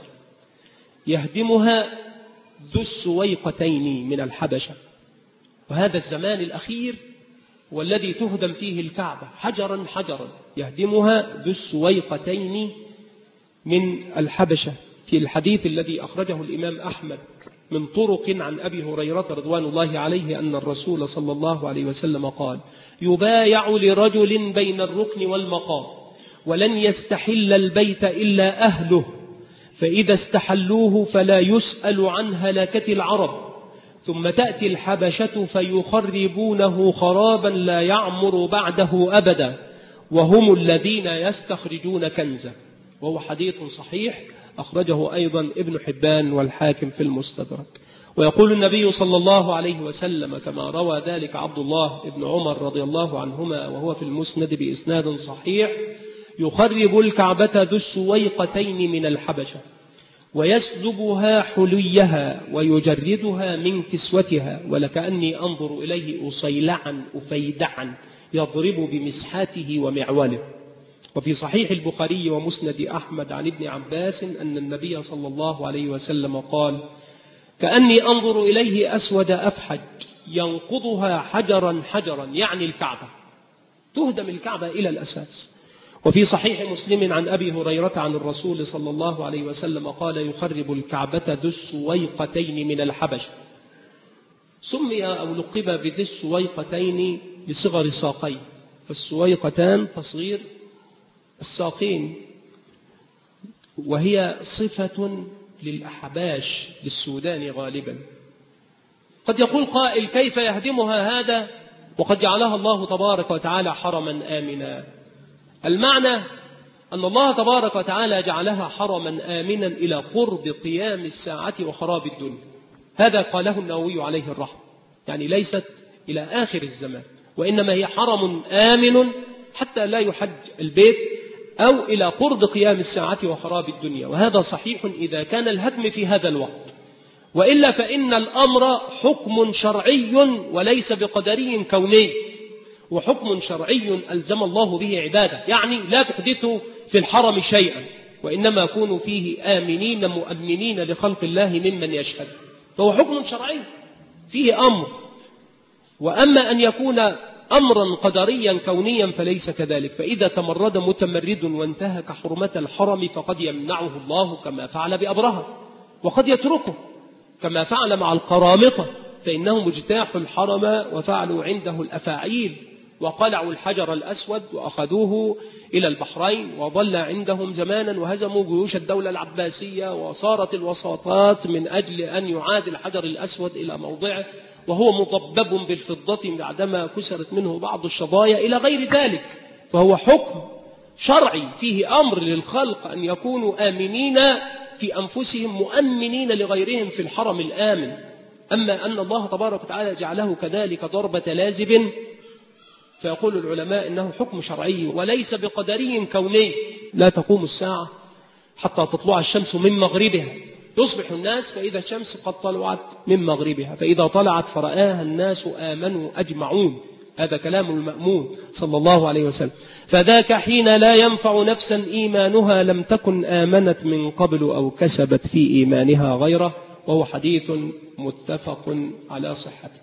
يهدمها ذو السويقتين من الحبشة. وهذا الزمان الأخير والذي تهدم فيه الكعبة حجرا حجرا، يهدمها ذو السويقتين من الحبشة. في الحديث الذي أخرجه الإمام أحمد من طرق عن أبي هريرة رضوان الله عليه أن الرسول صلى الله عليه وسلم قال: يبايع لرجل بين الركن والمقام، ولن يستحل البيت إلا أهله، فإذا استحلوه فلا يسأل عن هلكة العرب، ثم تأتي الحبشة فيخربونه خرابا لا يعمر بعده أبدا، وهم الذين يستخرجون كنزه. وهو حديث صحيح أخرجه أيضا ابن حبان والحاكم في المستدرك. ويقول النبي صلى الله عليه وسلم كما روى ذلك عبد الله بن عمر رضي الله عنهما وهو في المسند بإسناد صحيح: يخرب الكعبة ذو السويقتين من الحبشة ويسلبها حليها ويجردها من كسوتها، ولكأني أنظر إليه أصيلعا أفيدعا يضرب بمسحاته ومعوله. وفي صحيح البخاري ومسند أحمد عن ابن عباس أن النبي صلى الله عليه وسلم قال: كأني أنظر إليه أسود أفحج ينقضها حجرا حجرا، يعني الكعبة. تهدم الكعبة إلى الأساس. وفي صحيح مسلم عن أبي هريرة عن الرسول صلى الله عليه وسلم قال: يخرب الكعبة ذو السويقتين من الحبشة. سمي أو لقب بذي السويقتين لصغر ساقين، فالسويقتان تصغير الساقين، وهي صفة للأحباش للسودان غالبا. قد يقول قائل: كيف يهدمها هذا وقد جعلها الله تبارك وتعالى حرما آمنا؟ المعنى أن الله تبارك وتعالى جعلها حرما آمنا إلى قرب قيام الساعة وخراب الدنيا. هذا قاله النووي عليه الرحمة، يعني ليست إلى آخر الزمان، وإنما هي حرم آمن حتى لا يحج البيت، أو إلى قرب قيام الساعة وخراب الدنيا. وهذا صحيح إذا كان الهدم في هذا الوقت، وإلا فإن الأمر حكم شرعي وليس بقدري كوني، وحكم شرعي ألزم الله به عباده، يعني لا تحدثوا في الحرم شيئا، وإنما كونوا فيه آمنين مؤمنين لخلق الله ممن يشهد. فهو حكم شرعي فيه أمر. وأما أن يكون أمرا قدريا كونيا فليس كذلك، فإذا تمرد متمرد وانتهك حرمة الحرم فقد يمنعه الله كما فعل بأبرهة، وقد يتركه كما فعل مع القرامطة، فإنهم اجتاحوا الحرم وفعلوا عنده الأفاعيل، وقلعوا الحجر الأسود وأخذوه إلى البحرين، وظل عندهم زمانا وهزموا جيوش الدولة العباسية، وصارت الوساطات من أجل أن يعاد الحجر الأسود إلى موضعه، وهو مضبب بالفضة بعدما كسرت منه بعض الشظايا إلى غير ذلك. فهو حكم شرعي فيه أمر للخلق أن يكونوا آمنين في أنفسهم مؤمنين لغيرهم في الحرم الآمن. أما أن الله تبارك وتعالى جعله كذلك ضربة لازب، فيقول العلماء إنه حكم شرعي وليس بقدري كوني. لا تقوم الساعة حتى تطلع الشمس من مغربها، يصبح الناس فإذا الشمس قد طلعت من مغربها، فإذا طلعت فرآها الناس آمنوا أجمعون. هذا كلام المأمون صلى الله عليه وسلم. فذاك حين لا ينفع نفسا إيمانها لم تكن آمنت من قبل أو كسبت في إيمانها غيره، وهو حديث متفق على صحته.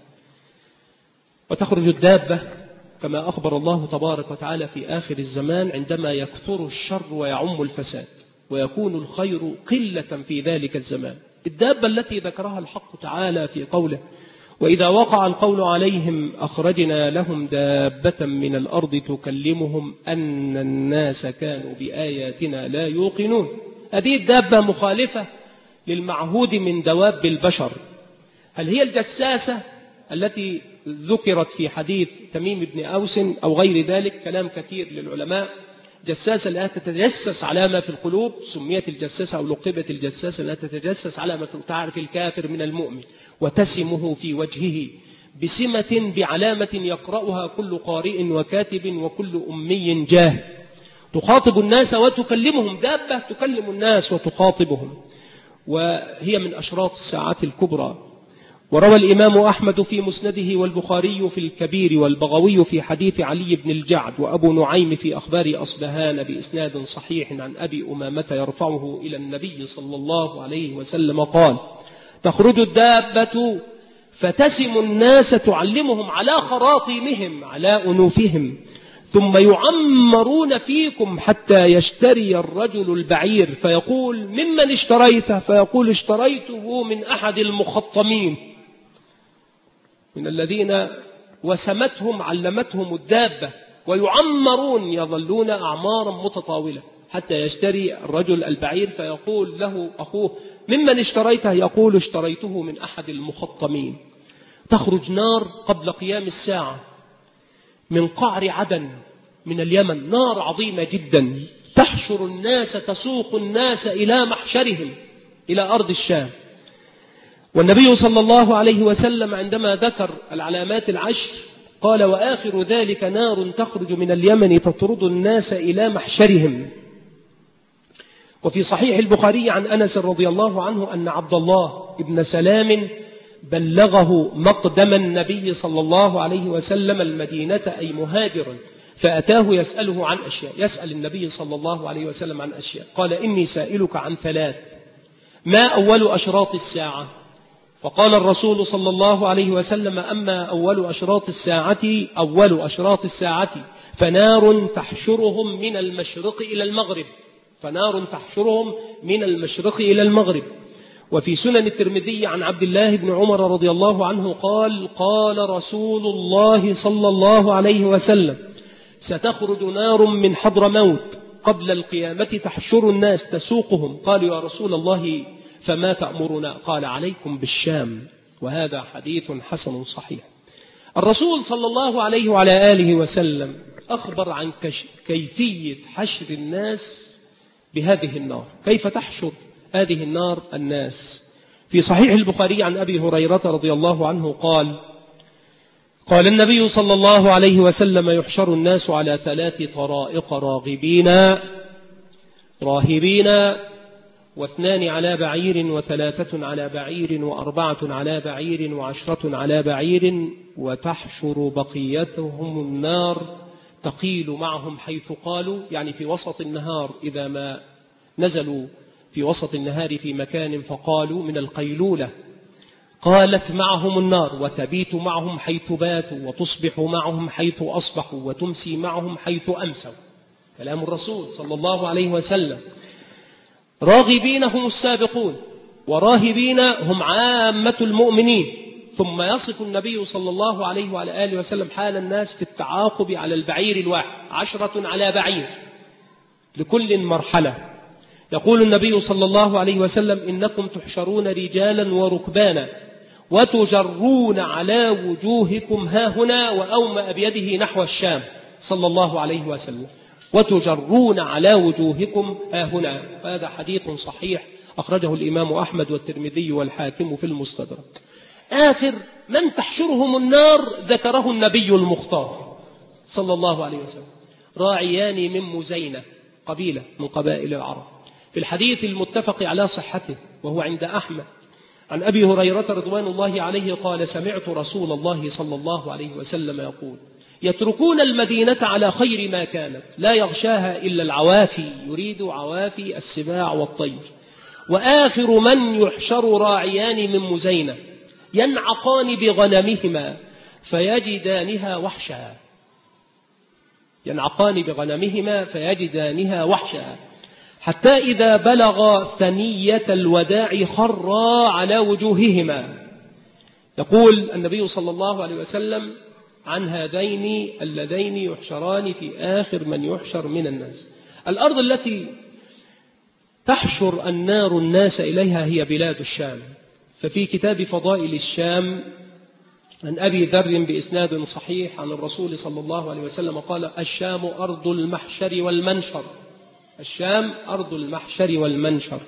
وتخرج الدابة كما أخبر الله تبارك وتعالى في آخر الزمان عندما يكثر الشر ويعم الفساد ويكون الخير قلة في ذلك الزمان. الدابة التي ذكرها الحق تعالى في قوله: وإذا وقع القول عليهم أخرجنا لهم دابة من الأرض تكلمهم أن الناس كانوا بآياتنا لا يوقنون. هذه الدابة مخالفة للمعهود من دواب البشر. هل هي الجساسة التي ذكرت في حديث تميم بن أوس أو غير ذلك؟ كلام كثير للعلماء. جساسة لا تتجسس على ما في القلوب، سميت الجساسة أو لقبت الجساسة لا تتجسس على ما في. تعرف الكافر من المؤمن وتسمه في وجهه بسمة بعلامة يقرأها كل قارئ وكاتب وكل أمي جاهل. تخاطب الناس وتكلمهم، دابة تكلم الناس وتخاطبهم، وهي من أشراط الساعات الكبرى. وروى الإمام أحمد في مسنده والبخاري في الكبير والبغوي في حديث علي بن الجعد وأبو نعيم في أخبار أصبهان بإسناد صحيح عن أبي أمامة يرفعه إلى النبي صلى الله عليه وسلم قال: تخرج الدابة فتسم الناس تعلمهم على خراطيمهم على أنوفهم، ثم يعمرون فيكم حتى يشتري الرجل البعير فيقول: ممن اشتريته؟ فيقول: اشتريته من أحد المخطمين، من الذين وسمتهم علمتهم الدابة. ويعمرون، يظلون أعمارا متطاولة حتى يشتري الرجل البعير فيقول له أخوه: ممن اشتريته؟ يقول: اشتريته من أحد المخطمين. تخرج نار قبل قيام الساعة من قعر عدن من اليمن، نار عظيمة جدا تحشر الناس، تسوق الناس إلى محشرهم إلى أرض الشام. والنبي صلى الله عليه وسلم عندما ذكر العلامات العشر قال: وآخر ذلك نار تخرج من اليمن تطرد الناس إلى محشرهم. وفي صحيح البخاري عن أنس رضي الله عنه أن عبد الله بن سلام بلغه مقدم النبي صلى الله عليه وسلم المدينة أي مهاجرا، فأتاه يسأله عن أشياء، يسأل النبي صلى الله عليه وسلم عن أشياء. قال: إني سائلك عن ثلاث، ما أول أشراط الساعة؟ فقال الرسول صلى الله عليه وسلم: أما أول أشراط الساعة فنار تحشرهم من المشرق إلى المغرب، فنار تحشرهم من المشرق إلى المغرب. وفي سنن الترمذي عن عبد الله بن عمر رضي الله عنه قال: قال رسول الله صلى الله عليه وسلم: ستخرج نار من حضرموت قبل القيامة تحشر الناس تسوقهم. قالوا: يا رسول الله فما تأمرنا؟ قال: عليكم بالشام. وهذا حديث حسن صحيح. الرسول صلى الله عليه وعلى آله وسلم أخبر عن كيفية حشر الناس بهذه النار، كيف تحشر هذه النار الناس. في صحيح البخاري عن أبي هريرة رضي الله عنه قال النبي صلى الله عليه وسلم: يحشر الناس على 3 طرائق: راهبين، 2 على بعير، 3 على بعير، 4 على بعير، 10 على بعير، وتحشر بقيتهم النار تقيل معهم حيث قالوا، يعني في وسط النهار إذا ما نزلوا في وسط النهار في مكان فقالوا من القيلولة، قالت معهم النار، وتبيت معهم حيث باتوا، وتصبح معهم حيث أصبحوا، وتمسي معهم حيث أمسوا. كلام الرسول صلى الله عليه وسلم. راغبين هم السابقون، وراهبين هم عامة المؤمنين. ثم يصف النبي صلى الله عليه وعلى آله وسلم حال الناس في التعاقب على البعير الواحد: 10 على بعير لكل مرحلة. يقول النبي صلى الله عليه وسلم: إنكم تحشرون رجالا وركبانا، وتجرون على وجوهكم هاهنا، وأومأ بيده نحو الشام صلى الله عليه وسلم، وتجرون على وجوهكم هاهنا. هذا حديث صحيح أخرجه الإمام أحمد والترمذي والحاكم في المستدرك. آخر من تحشرهم النار ذكره النبي المختار صلى الله عليه وسلم: راعيان من مزينة، قبيلة من قبائل العرب. في الحديث المتفق على صحته وهو عند أحمد عن أبي هريرة رضوان الله عليه قال: سمعت رسول الله صلى الله عليه وسلم يقول: يتركون المدينة على خير ما كانت، لا يغشاها إلا العوافي، يريد عوافي السباع والطير. وآخر من يحشر راعيان من مزينة ينعقان بغنمهما فيجدانها وحشا، ينعقان بغنمهما فيجدانها وحشا، حتى إذا بلغ ثنية الوداع خرا على وجوههما. يقول النبي صلى الله عليه وسلم عن هذين اللذين يحشران في آخر من يحشر من الناس. الأرض التي تحشر النار الناس إليها هي بلاد الشام. ففي كتاب فضائل الشام عن أبي ذر بإسناد صحيح عن الرسول صلى الله عليه وسلم قال: الشام أرض المحشر والمنشر، الشام أرض المحشر والمنشر.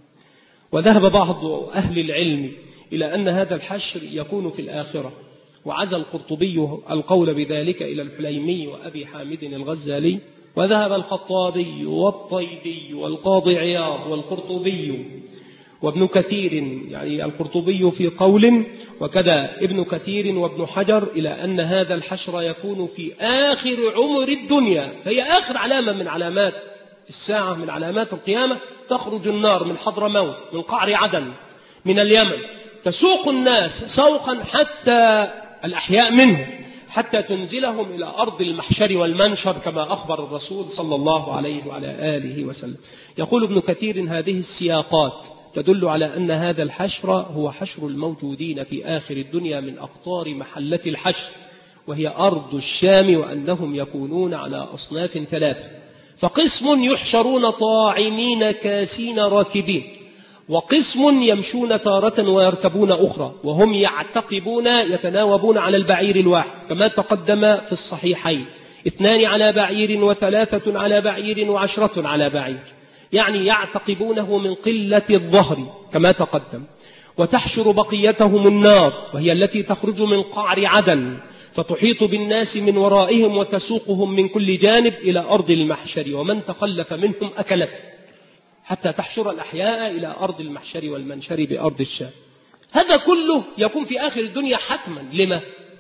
وذهب بعض أهل العلم إلى أن هذا الحشر يكون في الآخرة، وعزى القرطبي القول بذلك إلى الحليمي وأبي حامد الغزالي، وذهب الخطابي والطيبي والقاضي عياض والقرطبي وابن كثير، يعني القرطبي في قول وكذا ابن كثير وابن حجر، إلى أن هذا الحشر يكون في آخر عمر الدنيا، فهي آخر علامة من علامات الساعة، من علامات القيامة. تخرج النار من حضرموت، من قعر عدن، من اليمن، تسوق الناس سوقا حتى الأحياء منه، حتى تنزلهم إلى أرض المحشر والمنشر، كما أخبر الرسول صلى الله عليه وعلى آله وسلم. يقول ابن كثير: هذه السياقات تدل على أن هذا الحشر هو حشر الموجودين في آخر الدنيا من أقطار محلة الحشر، وهي أرض الشام، وأنهم يكونون على أصناف ثلاثة: فقسم يحشرون طاعمين كاسين راكبين، وقسم يمشون تارة ويركبون أخرى، وهم يعتقبون يتناوبون على البعير الواحد، كما تقدم في الصحيحين: 2 على بعير و3 على بعير و10 على بعير، يعني يعتقبونه من قلة الظهر كما تقدم. وتحشر بقيتهم النار، وهي التي تخرج من قعر عدن فتحيط بالناس من ورائهم وتسوقهم من كل جانب إلى أرض المحشر، ومن تخلف منهم أكلته، حتى تحشر الأحياء إلى أرض المحشر والمنشر بأرض الشام. هذا كله يكون في آخر الدنيا حتما. لما؟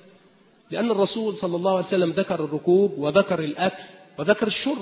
لأن الرسول صلى الله عليه وسلم ذكر الركوب وذكر الأكل وذكر الشرب،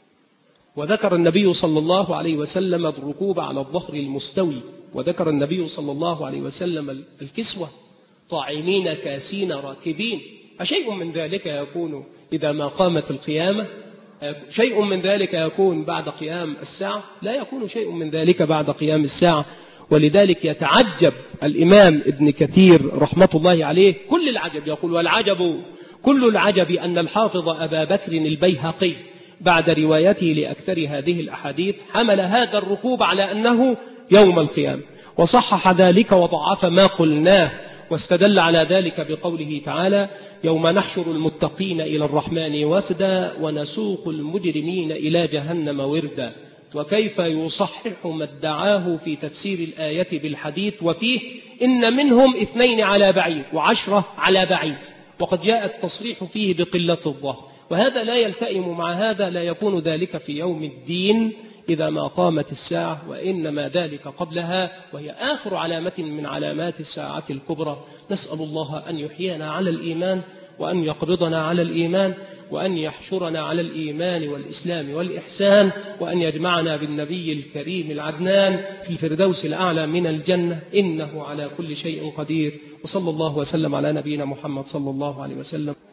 وذكر النبي صلى الله عليه وسلم الركوب على الظهر المستوي، وذكر النبي صلى الله عليه وسلم الكسوة: طاعمين كاسين راكبين. أشيء من ذلك يكون إذا ما قامت القيامة؟ شيء من ذلك يكون بعد قيام الساعة؟ لا يكون شيء من ذلك بعد قيام الساعة. ولذلك يتعجب الإمام ابن كثير رحمة الله عليه كل العجب، يقول: والعجب كل العجب أن الحافظ أبا بكر البيهقي بعد روايته لأكثر هذه الأحاديث حمل هذا الركوب على أنه يوم القيامة، وصحح ذلك وضعف ما قلناه، واستدل على ذلك بقوله تعالى: يوم نحشر المتقين إلى الرحمن وفدا ونسوق المجرمين إلى جهنم وردا. وكيف يصحح ما ادعاه في تفسير الآية بالحديث وفيه: إن منهم 2 على بعير و10 على بعير، وقد جاء التصريح فيه بقلة الظهر. وهذا لا يلتئم مع هذا، لا يكون ذلك في يوم الدين إذا ما قامت الساعة، وإنما ذلك قبلها، وهي آخر علامة من علامات الساعة الكبرى. نسأل الله أن يحيينا على الإيمان، وأن يقبضنا على الإيمان، وأن يحشرنا على الإيمان والإسلام والإحسان، وأن يجمعنا بالنبي الكريم العدنان في الفردوس الأعلى من الجنة، إنه على كل شيء قدير. وصلى الله وسلم على نبينا محمد صلى الله عليه وسلم.